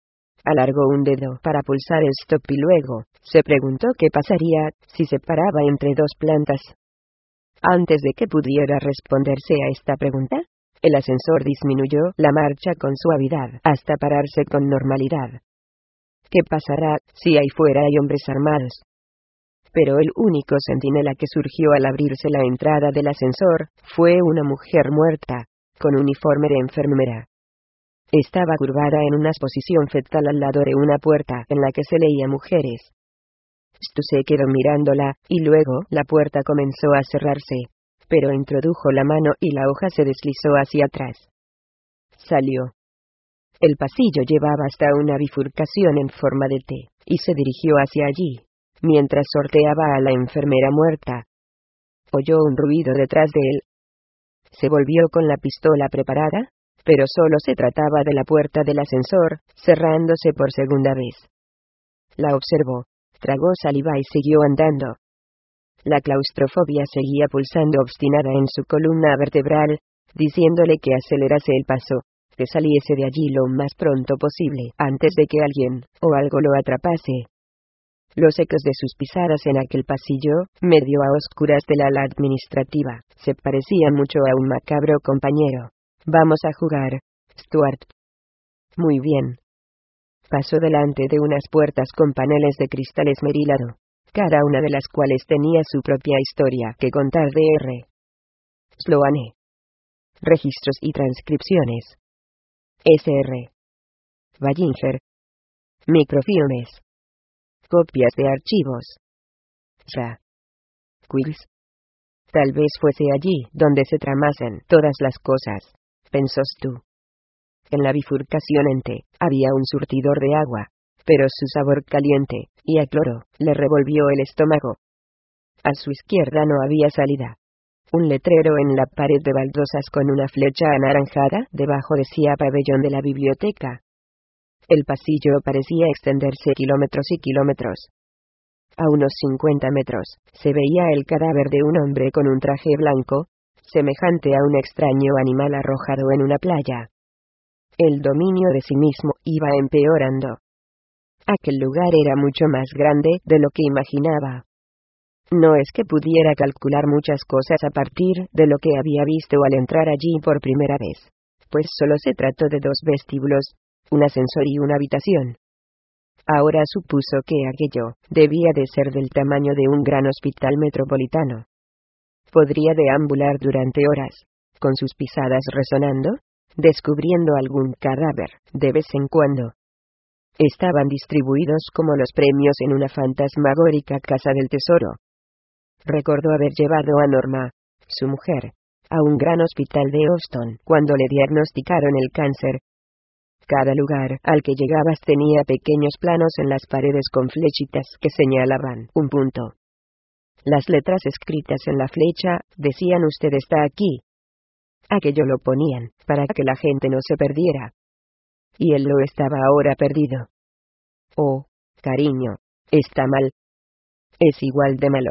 Alargó un dedo para pulsar el stop y luego se preguntó qué pasaría si se paraba entre dos plantas. Antes de que pudiera responderse a esta pregunta, el ascensor disminuyó la marcha con suavidad hasta pararse con normalidad. ¿Qué pasará si ahí fuera hay hombres armados? Pero el único centinela que surgió al abrirse la entrada del ascensor fue una mujer muerta, con uniforme de enfermera. Estaba curvada en una posición fetal al lado de una puerta en la que se leía mujeres. Stu se quedó mirándola, y luego la puerta comenzó a cerrarse, pero introdujo la mano y la hoja se deslizó hacia atrás. Salió. El pasillo llevaba hasta una bifurcación en forma de T, y se dirigió hacia allí, mientras sorteaba a la enfermera muerta. Oyó un ruido detrás de él. Se volvió con la pistola preparada, pero solo se trataba de la puerta del ascensor, cerrándose por segunda vez. La observó, tragó saliva y siguió andando. La claustrofobia seguía pulsando obstinada en su columna vertebral, diciéndole que acelerase el paso, que saliese de allí lo más pronto posible, antes de que alguien o algo lo atrapase. Los ecos de sus pisadas en aquel pasillo, medio a oscuras de la ala administrativa, se parecían mucho a un macabro compañero. «Vamos a jugar, Stuart». «Muy bien». Pasó delante de unas puertas con paneles de cristal esmerilado, cada una de las cuales tenía su propia historia que contar. D R Sloane. Registros y transcripciones. S R Ballinger. Microfilmes. Copias de archivos. Ya. Quills. Tal vez fuese allí donde se tramasen todas las cosas, pensó Stu. En la bifurcación en T había un surtidor de agua, pero su sabor caliente y a cloro le revolvió el estómago. A su izquierda no había salida. Un letrero en la pared de baldosas con una flecha anaranjada debajo decía pabellón de la biblioteca. El pasillo parecía extenderse kilómetros y kilómetros. A unos cincuenta metros, se veía el cadáver de un hombre con un traje blanco, semejante a un extraño animal arrojado en una playa. El dominio de sí mismo iba empeorando. Aquel lugar era mucho más grande de lo que imaginaba. No es que pudiera calcular muchas cosas a partir de lo que había visto al entrar allí por primera vez, pues solo se trató de dos vestíbulos, un ascensor y una habitación. Ahora supuso que aquello debía de ser del tamaño de un gran hospital metropolitano. Podría deambular durante horas, con sus pisadas resonando, descubriendo algún cadáver, de vez en cuando. Estaban distribuidos como los premios en una fantasmagórica casa del tesoro. Recordó haber llevado a Norma, su mujer, a un gran hospital de Houston cuando le diagnosticaron el cáncer. Cada lugar al que llegabas tenía pequeños planos en las paredes con flechitas que señalaban un punto. Las letras escritas en la flecha decían «Usted está aquí». Aquello lo ponían para que la gente no se perdiera. Y él lo estaba ahora perdido. Oh, cariño, está mal. Es igual de malo.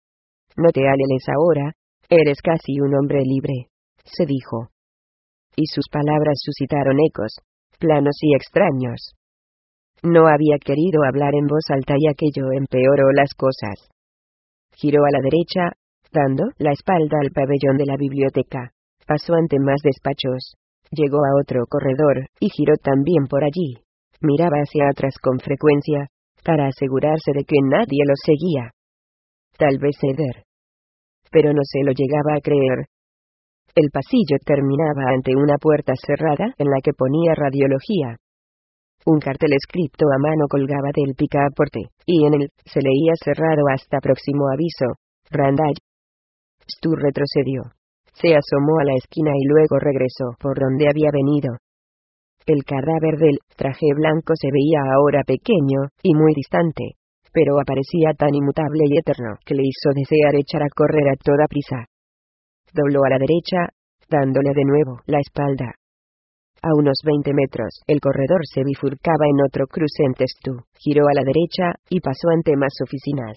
No te aleles ahora, eres casi un hombre libre, se dijo. Y sus palabras suscitaron ecos, planos y extraños. No había querido hablar en voz alta y aquello empeoró las cosas. Giró a la derecha, dando la espalda al pabellón de la biblioteca. Pasó ante más despachos. Llegó a otro corredor, y giró también por allí. Miraba hacia atrás con frecuencia, para asegurarse de que nadie lo seguía. Tal vez Eder. Pero no se lo llegaba a creer. El pasillo terminaba ante una puerta cerrada en la que ponía radiología. Un cartel escrito a mano colgaba del picaporte, y en él se leía cerrado hasta próximo aviso, Randall. Stu retrocedió. Se asomó a la esquina y luego regresó por donde había venido. El cadáver del traje blanco se veía ahora pequeño y muy distante, pero aparecía tan inmutable y eterno que le hizo desear echar a correr a toda prisa. Dobló a la derecha, dándole de nuevo la espalda. A unos veinte metros, el corredor se bifurcaba en otro cruce en Stu, giró a la derecha, y pasó ante más oficinas.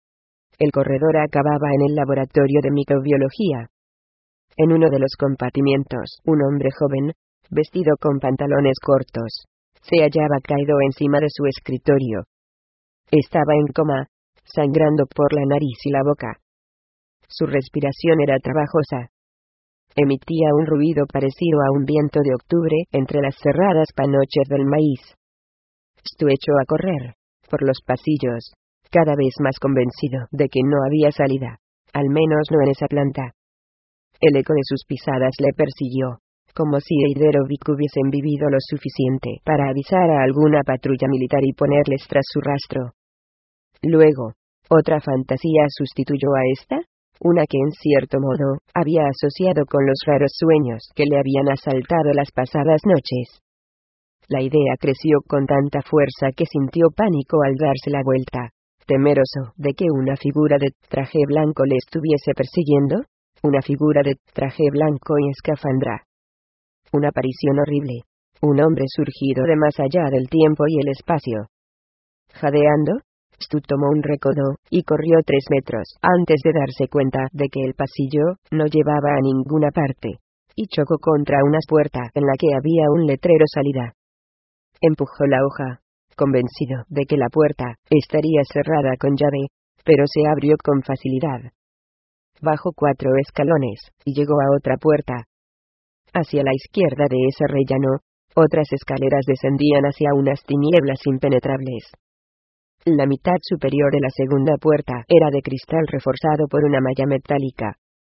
El corredor acababa en el laboratorio de microbiología. En uno de los compartimientos, un hombre joven, vestido con pantalones cortos, se hallaba caído encima de su escritorio. Estaba en coma, sangrando por la nariz y la boca. Su respiración era trabajosa. Emitía un ruido parecido a un viento de octubre entre las cerradas panoches del maíz. Stu echó a correr por los pasillos, cada vez más convencido de que no había salida, al menos no en esa planta. El eco de sus pisadas le persiguió, como si Eider o Vic hubiesen vivido lo suficiente para avisar a alguna patrulla militar y ponerles tras su rastro. Luego, otra fantasía sustituyó a esta, una que en cierto modo había asociado con los raros sueños que le habían asaltado las pasadas noches. La idea creció con tanta fuerza que sintió pánico al darse la vuelta, temeroso de que una figura de traje blanco le estuviese persiguiendo, una figura de traje blanco y escafandra. Una aparición horrible, un hombre surgido de más allá del tiempo y el espacio. Jadeando, Stu tomó un recodo, y corrió tres metros antes de darse cuenta de que el pasillo no llevaba a ninguna parte, y chocó contra una puerta en la que había un letrero salida. Empujó la hoja, convencido de que la puerta estaría cerrada con llave, pero se abrió con facilidad. Bajó cuatro escalones, y llegó a otra puerta. Hacia la izquierda de ese rellano, otras escaleras descendían hacia unas tinieblas impenetrables. La mitad superior de la segunda puerta era de cristal reforzado por una malla metálica.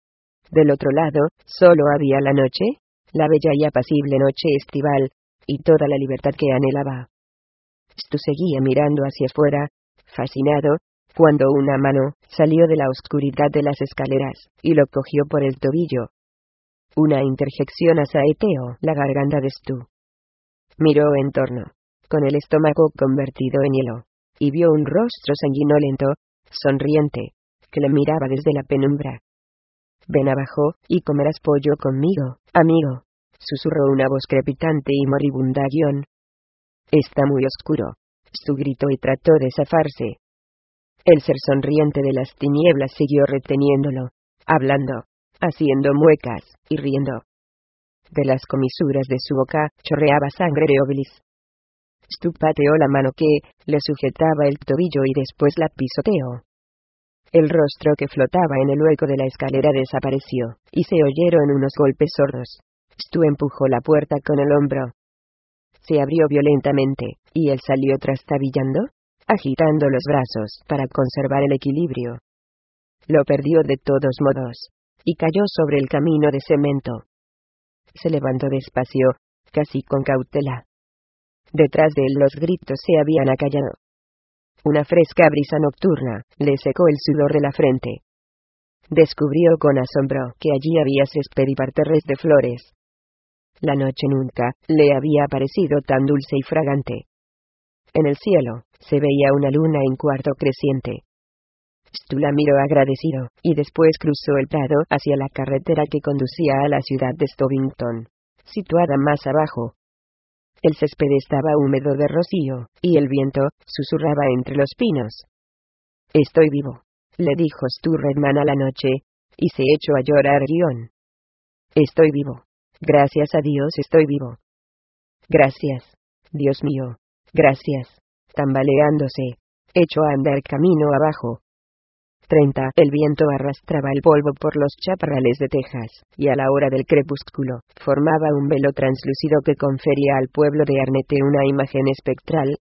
Del otro lado, solo había la noche, la bella y apacible noche estival, y toda la libertad que anhelaba. Stu seguía mirando hacia afuera, fascinado, cuando una mano salió de la oscuridad de las escaleras, y lo cogió por el tobillo. Una interjección asaeteó la garganta de Stu. Miró en torno, con el estómago convertido en hielo, y vio un rostro sanguinolento, sonriente, que le miraba desde la penumbra. «Ven abajo, y comerás pollo conmigo, amigo», susurró una voz crepitante y moribunda. Guión. «Está muy oscuro», Stu gritó y trató de zafarse. El ser sonriente de las tinieblas siguió reteniéndolo, hablando, haciendo muecas, y riendo. De las comisuras de su boca chorreaba sangre de Oblis. Stu pateó la mano que le sujetaba el tobillo y después la pisoteó. El rostro que flotaba en el hueco de la escalera desapareció, y se oyeron unos golpes sordos. Stu empujó la puerta con el hombro. Se abrió violentamente, y él salió trastabillando, agitando los brazos para conservar el equilibrio. Lo perdió de todos modos, y cayó sobre el camino de cemento. Se levantó despacio, casi con cautela. Detrás de él los gritos se habían acallado. Una fresca brisa nocturna le secó el sudor de la frente. Descubrió con asombro que allí había césped y parterres de flores. La noche nunca le había parecido tan dulce y fragante. En el cielo se veía una luna en cuarto creciente. Stu la miró agradecido, y después cruzó el prado hacia la carretera que conducía a la ciudad de Stovington, situada más abajo. El césped estaba húmedo de rocío, y el viento susurraba entre los pinos. «Estoy vivo», le dijo Stu Redman a la noche, y se echó a llorar. Guión. «Estoy vivo. Gracias a Dios estoy vivo. Gracias. Dios mío. Gracias». Tambaleándose, echó a andar camino abajo. treinta. El viento arrastraba el polvo por los chaparrales de Texas, y a la hora del crepúsculo, formaba un velo translúcido que confería al pueblo de Arnette una imagen espectral.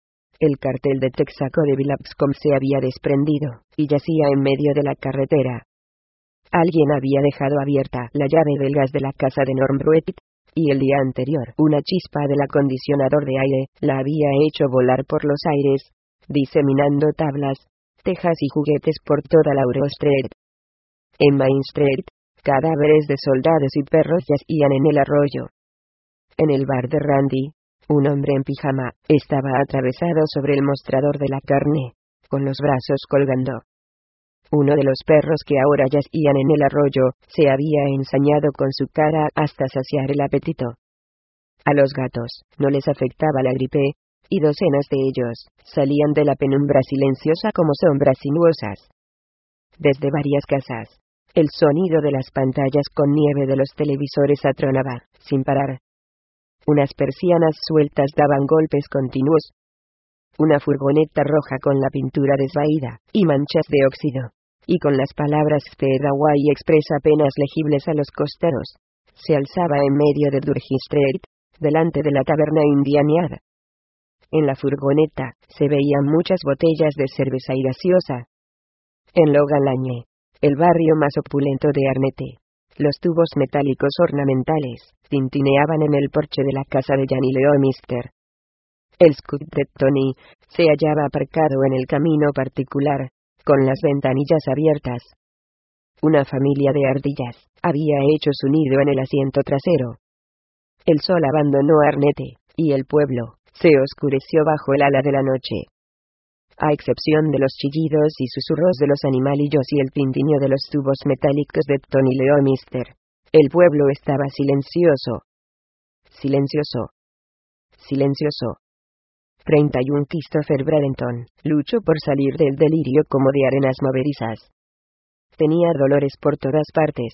El cartel de Texaco de Vilapscombe se había desprendido, y yacía en medio de la carretera. Alguien había dejado abierta la llave del gas de la casa de Norm Bruett, y el día anterior una chispa del acondicionador de aire la había hecho volar por los aires, diseminando tablas, tejas y juguetes por toda la Laurel Street. En Main Street, cadáveres de soldados y perros yacían en el arroyo. En el bar de Randy, un hombre en pijama estaba atravesado sobre el mostrador de la carne, con los brazos colgando. Uno de los perros que ahora yacían en el arroyo se había ensañado con su cara hasta saciar el apetito. A los gatos no les afectaba la gripe, y docenas de ellos salían de la penumbra silenciosa como sombras sinuosas. Desde varias casas, el sonido de las pantallas con nieve de los televisores atronaba, sin parar. Unas persianas sueltas daban golpes continuos. Una furgoneta roja con la pintura desvaída y manchas de óxido, y con las palabras Speed Hawaii Express apenas legibles a los costados, se alzaba en medio de Durham Street, delante de la taberna indianiada. En la furgoneta se veían muchas botellas de cerveza y gaseosa. En Logan Lañe, el barrio más opulento de Arnette, los tubos metálicos ornamentales tintineaban en el porche de la casa de Janny Leomister. El Scout de Tony se hallaba aparcado en el camino particular, con las ventanillas abiertas. Una familia de ardillas había hecho su nido en el asiento trasero. El sol abandonó Arnette, y el pueblo se oscureció bajo el ala de la noche. A excepción de los chillidos y susurros de los animalillos y el tintinio de los tubos metálicos de Tony Leomister, el pueblo estaba silencioso. Silencioso. Silencioso. treinta y uno Christopher Bradenton luchó por salir del delirio como de arenas movedizas. Tenía dolores por todas partes.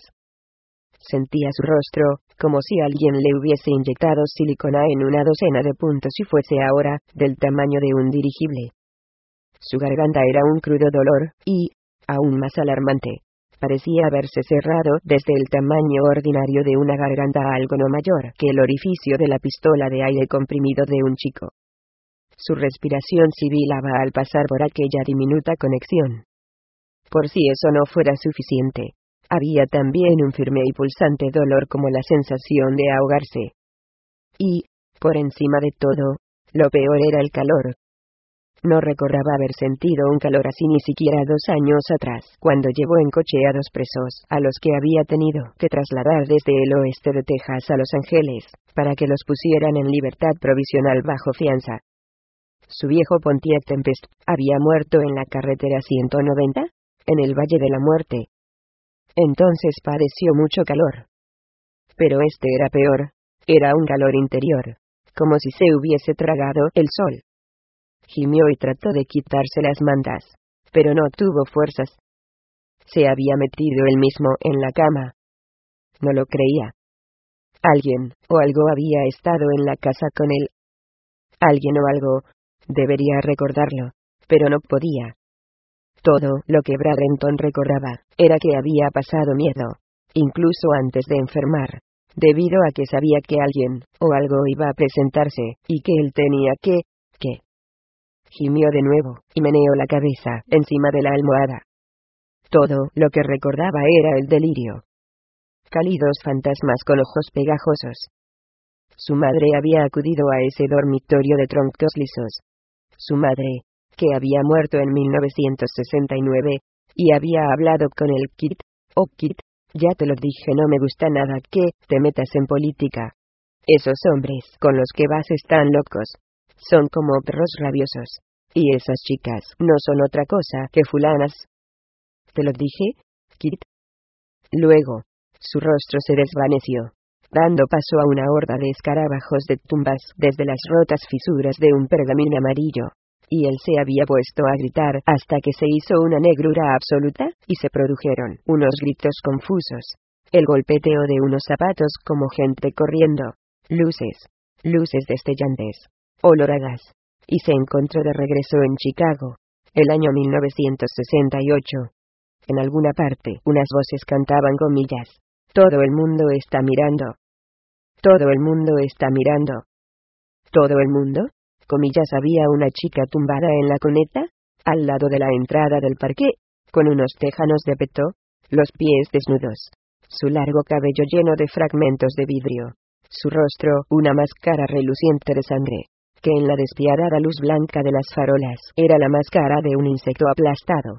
Sentía su rostro, como si alguien le hubiese inyectado silicona en una docena de puntos y fuese ahora del tamaño de un dirigible. Su garganta era un crudo dolor, y, aún más alarmante, parecía haberse cerrado desde el tamaño ordinario de una garganta a algo no mayor que el orificio de la pistola de aire comprimido de un chico. Su respiración sibilaba al pasar por aquella diminuta conexión. Por si eso no fuera suficiente, había también un firme y pulsante dolor como la sensación de ahogarse. Y, por encima de todo, lo peor era el calor. No recordaba haber sentido un calor así ni siquiera dos años atrás, cuando llevó en coche a dos presos, a los que había tenido que trasladar desde el oeste de Texas a Los Ángeles, para que los pusieran en libertad provisional bajo fianza. Su viejo Pontiac Tempest había muerto en la carretera ciento noventa, en el Valle de la Muerte. Entonces padeció mucho calor. Pero este era peor, era un calor interior, como si se hubiese tragado el sol. Gimió y trató de quitarse las mantas, pero no tuvo fuerzas. Se había metido él mismo en la cama. No lo creía. Alguien, o algo había estado en la casa con él. Alguien o algo, debería recordarlo, pero no podía. Todo lo que Bradenton recordaba, era que había pasado miedo, incluso antes de enfermar, debido a que sabía que alguien, o algo iba a presentarse, y que él tenía que, que. Gimió de nuevo, y meneó la cabeza, encima de la almohada. Todo lo que recordaba era el delirio. Cálidos fantasmas con ojos pegajosos. Su madre había acudido a ese dormitorio de troncos lisos. Su madre, que había muerto en mil novecientos sesenta y nueve, y había hablado con el Kit, oh Kit, ya te lo dije, no me gusta nada que te metas en política. Esos hombres con los que vas están locos. Son como perros rabiosos. Y esas chicas no son otra cosa que fulanas. ¿Te lo dije, Kit? Luego, su rostro se desvaneció, dando paso a una horda de escarabajos de tumbas desde las rotas fisuras de un pergamino amarillo. Y él se había puesto a gritar hasta que se hizo una negrura absoluta, y se produjeron unos gritos confusos, el golpeteo de unos zapatos como gente corriendo, luces, luces destellantes, olor a gas, y se encontró de regreso en Chicago, el año mil novecientos sesenta y ocho. En alguna parte, unas voces cantaban comillas. Todo el mundo está mirando. Todo el mundo está mirando. ¿Todo el mundo? Comillas, había una chica tumbada en la cuneta, al lado de la entrada del parque, con unos tejanos de peto, los pies desnudos, su largo cabello lleno de fragmentos de vidrio, su rostro una máscara reluciente de sangre, que en la despiadada luz blanca de las farolas era la máscara de un insecto aplastado.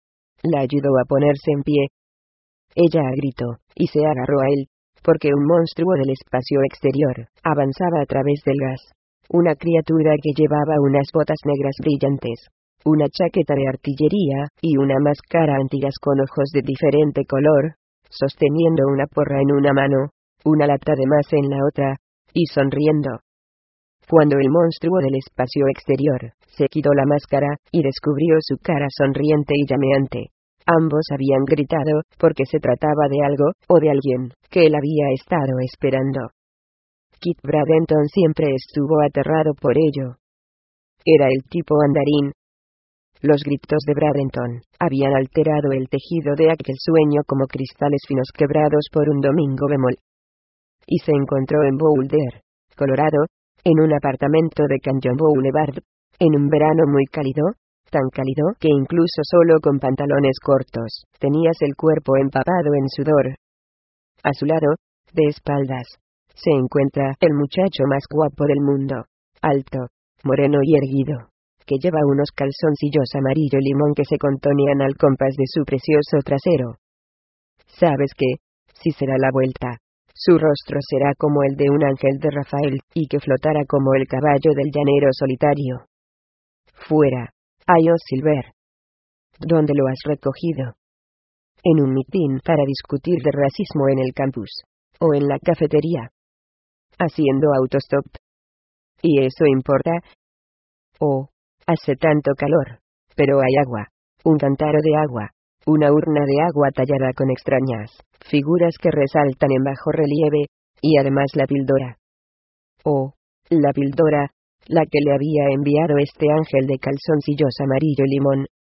La ayudó a ponerse en pie. Ella gritó, y se agarró a él, porque un monstruo del espacio exterior avanzaba a través del gas. Una criatura que llevaba unas botas negras brillantes, una chaqueta de artillería, y una máscara antigas con ojos de diferente color, sosteniendo una porra en una mano, una lata de más en la otra, y sonriendo. Cuando el monstruo del espacio exterior se quitó la máscara, y descubrió su cara sonriente y llameante, ambos habían gritado, porque se trataba de algo, o de alguien, que él había estado esperando. Kit Bradenton siempre estuvo aterrado por ello. Era el tipo andarín. Los gritos de Bradenton habían alterado el tejido de aquel sueño como cristales finos quebrados por un domingo bemol. Y se encontró en Boulder, Colorado, en un apartamento de Canyon Boulevard, en un verano muy cálido, tan cálido que incluso solo con pantalones cortos, tenías el cuerpo empapado en sudor. A su lado, de espaldas, se encuentra el muchacho más guapo del mundo, alto, moreno y erguido, que lleva unos calzoncillos amarillo limón que se contonean al compás de su precioso trasero. ¿Sabes qué? Si se da la vuelta, su rostro será como el de un ángel de Rafael, y que flotara como el caballo del llanero solitario. Fuera, Ayo Silver. ¿Dónde lo has recogido? En un mitin para discutir de racismo en el campus, o en la cafetería. Haciendo autostop. ¿Y eso importa? Oh, hace tanto calor. Pero hay agua. Un cántaro de agua. Una urna de agua tallada con extrañas figuras que resaltan en bajo relieve, y además la píldora. Oh, la píldora, la que le había enviado este ángel de calzoncillos amarillo limón,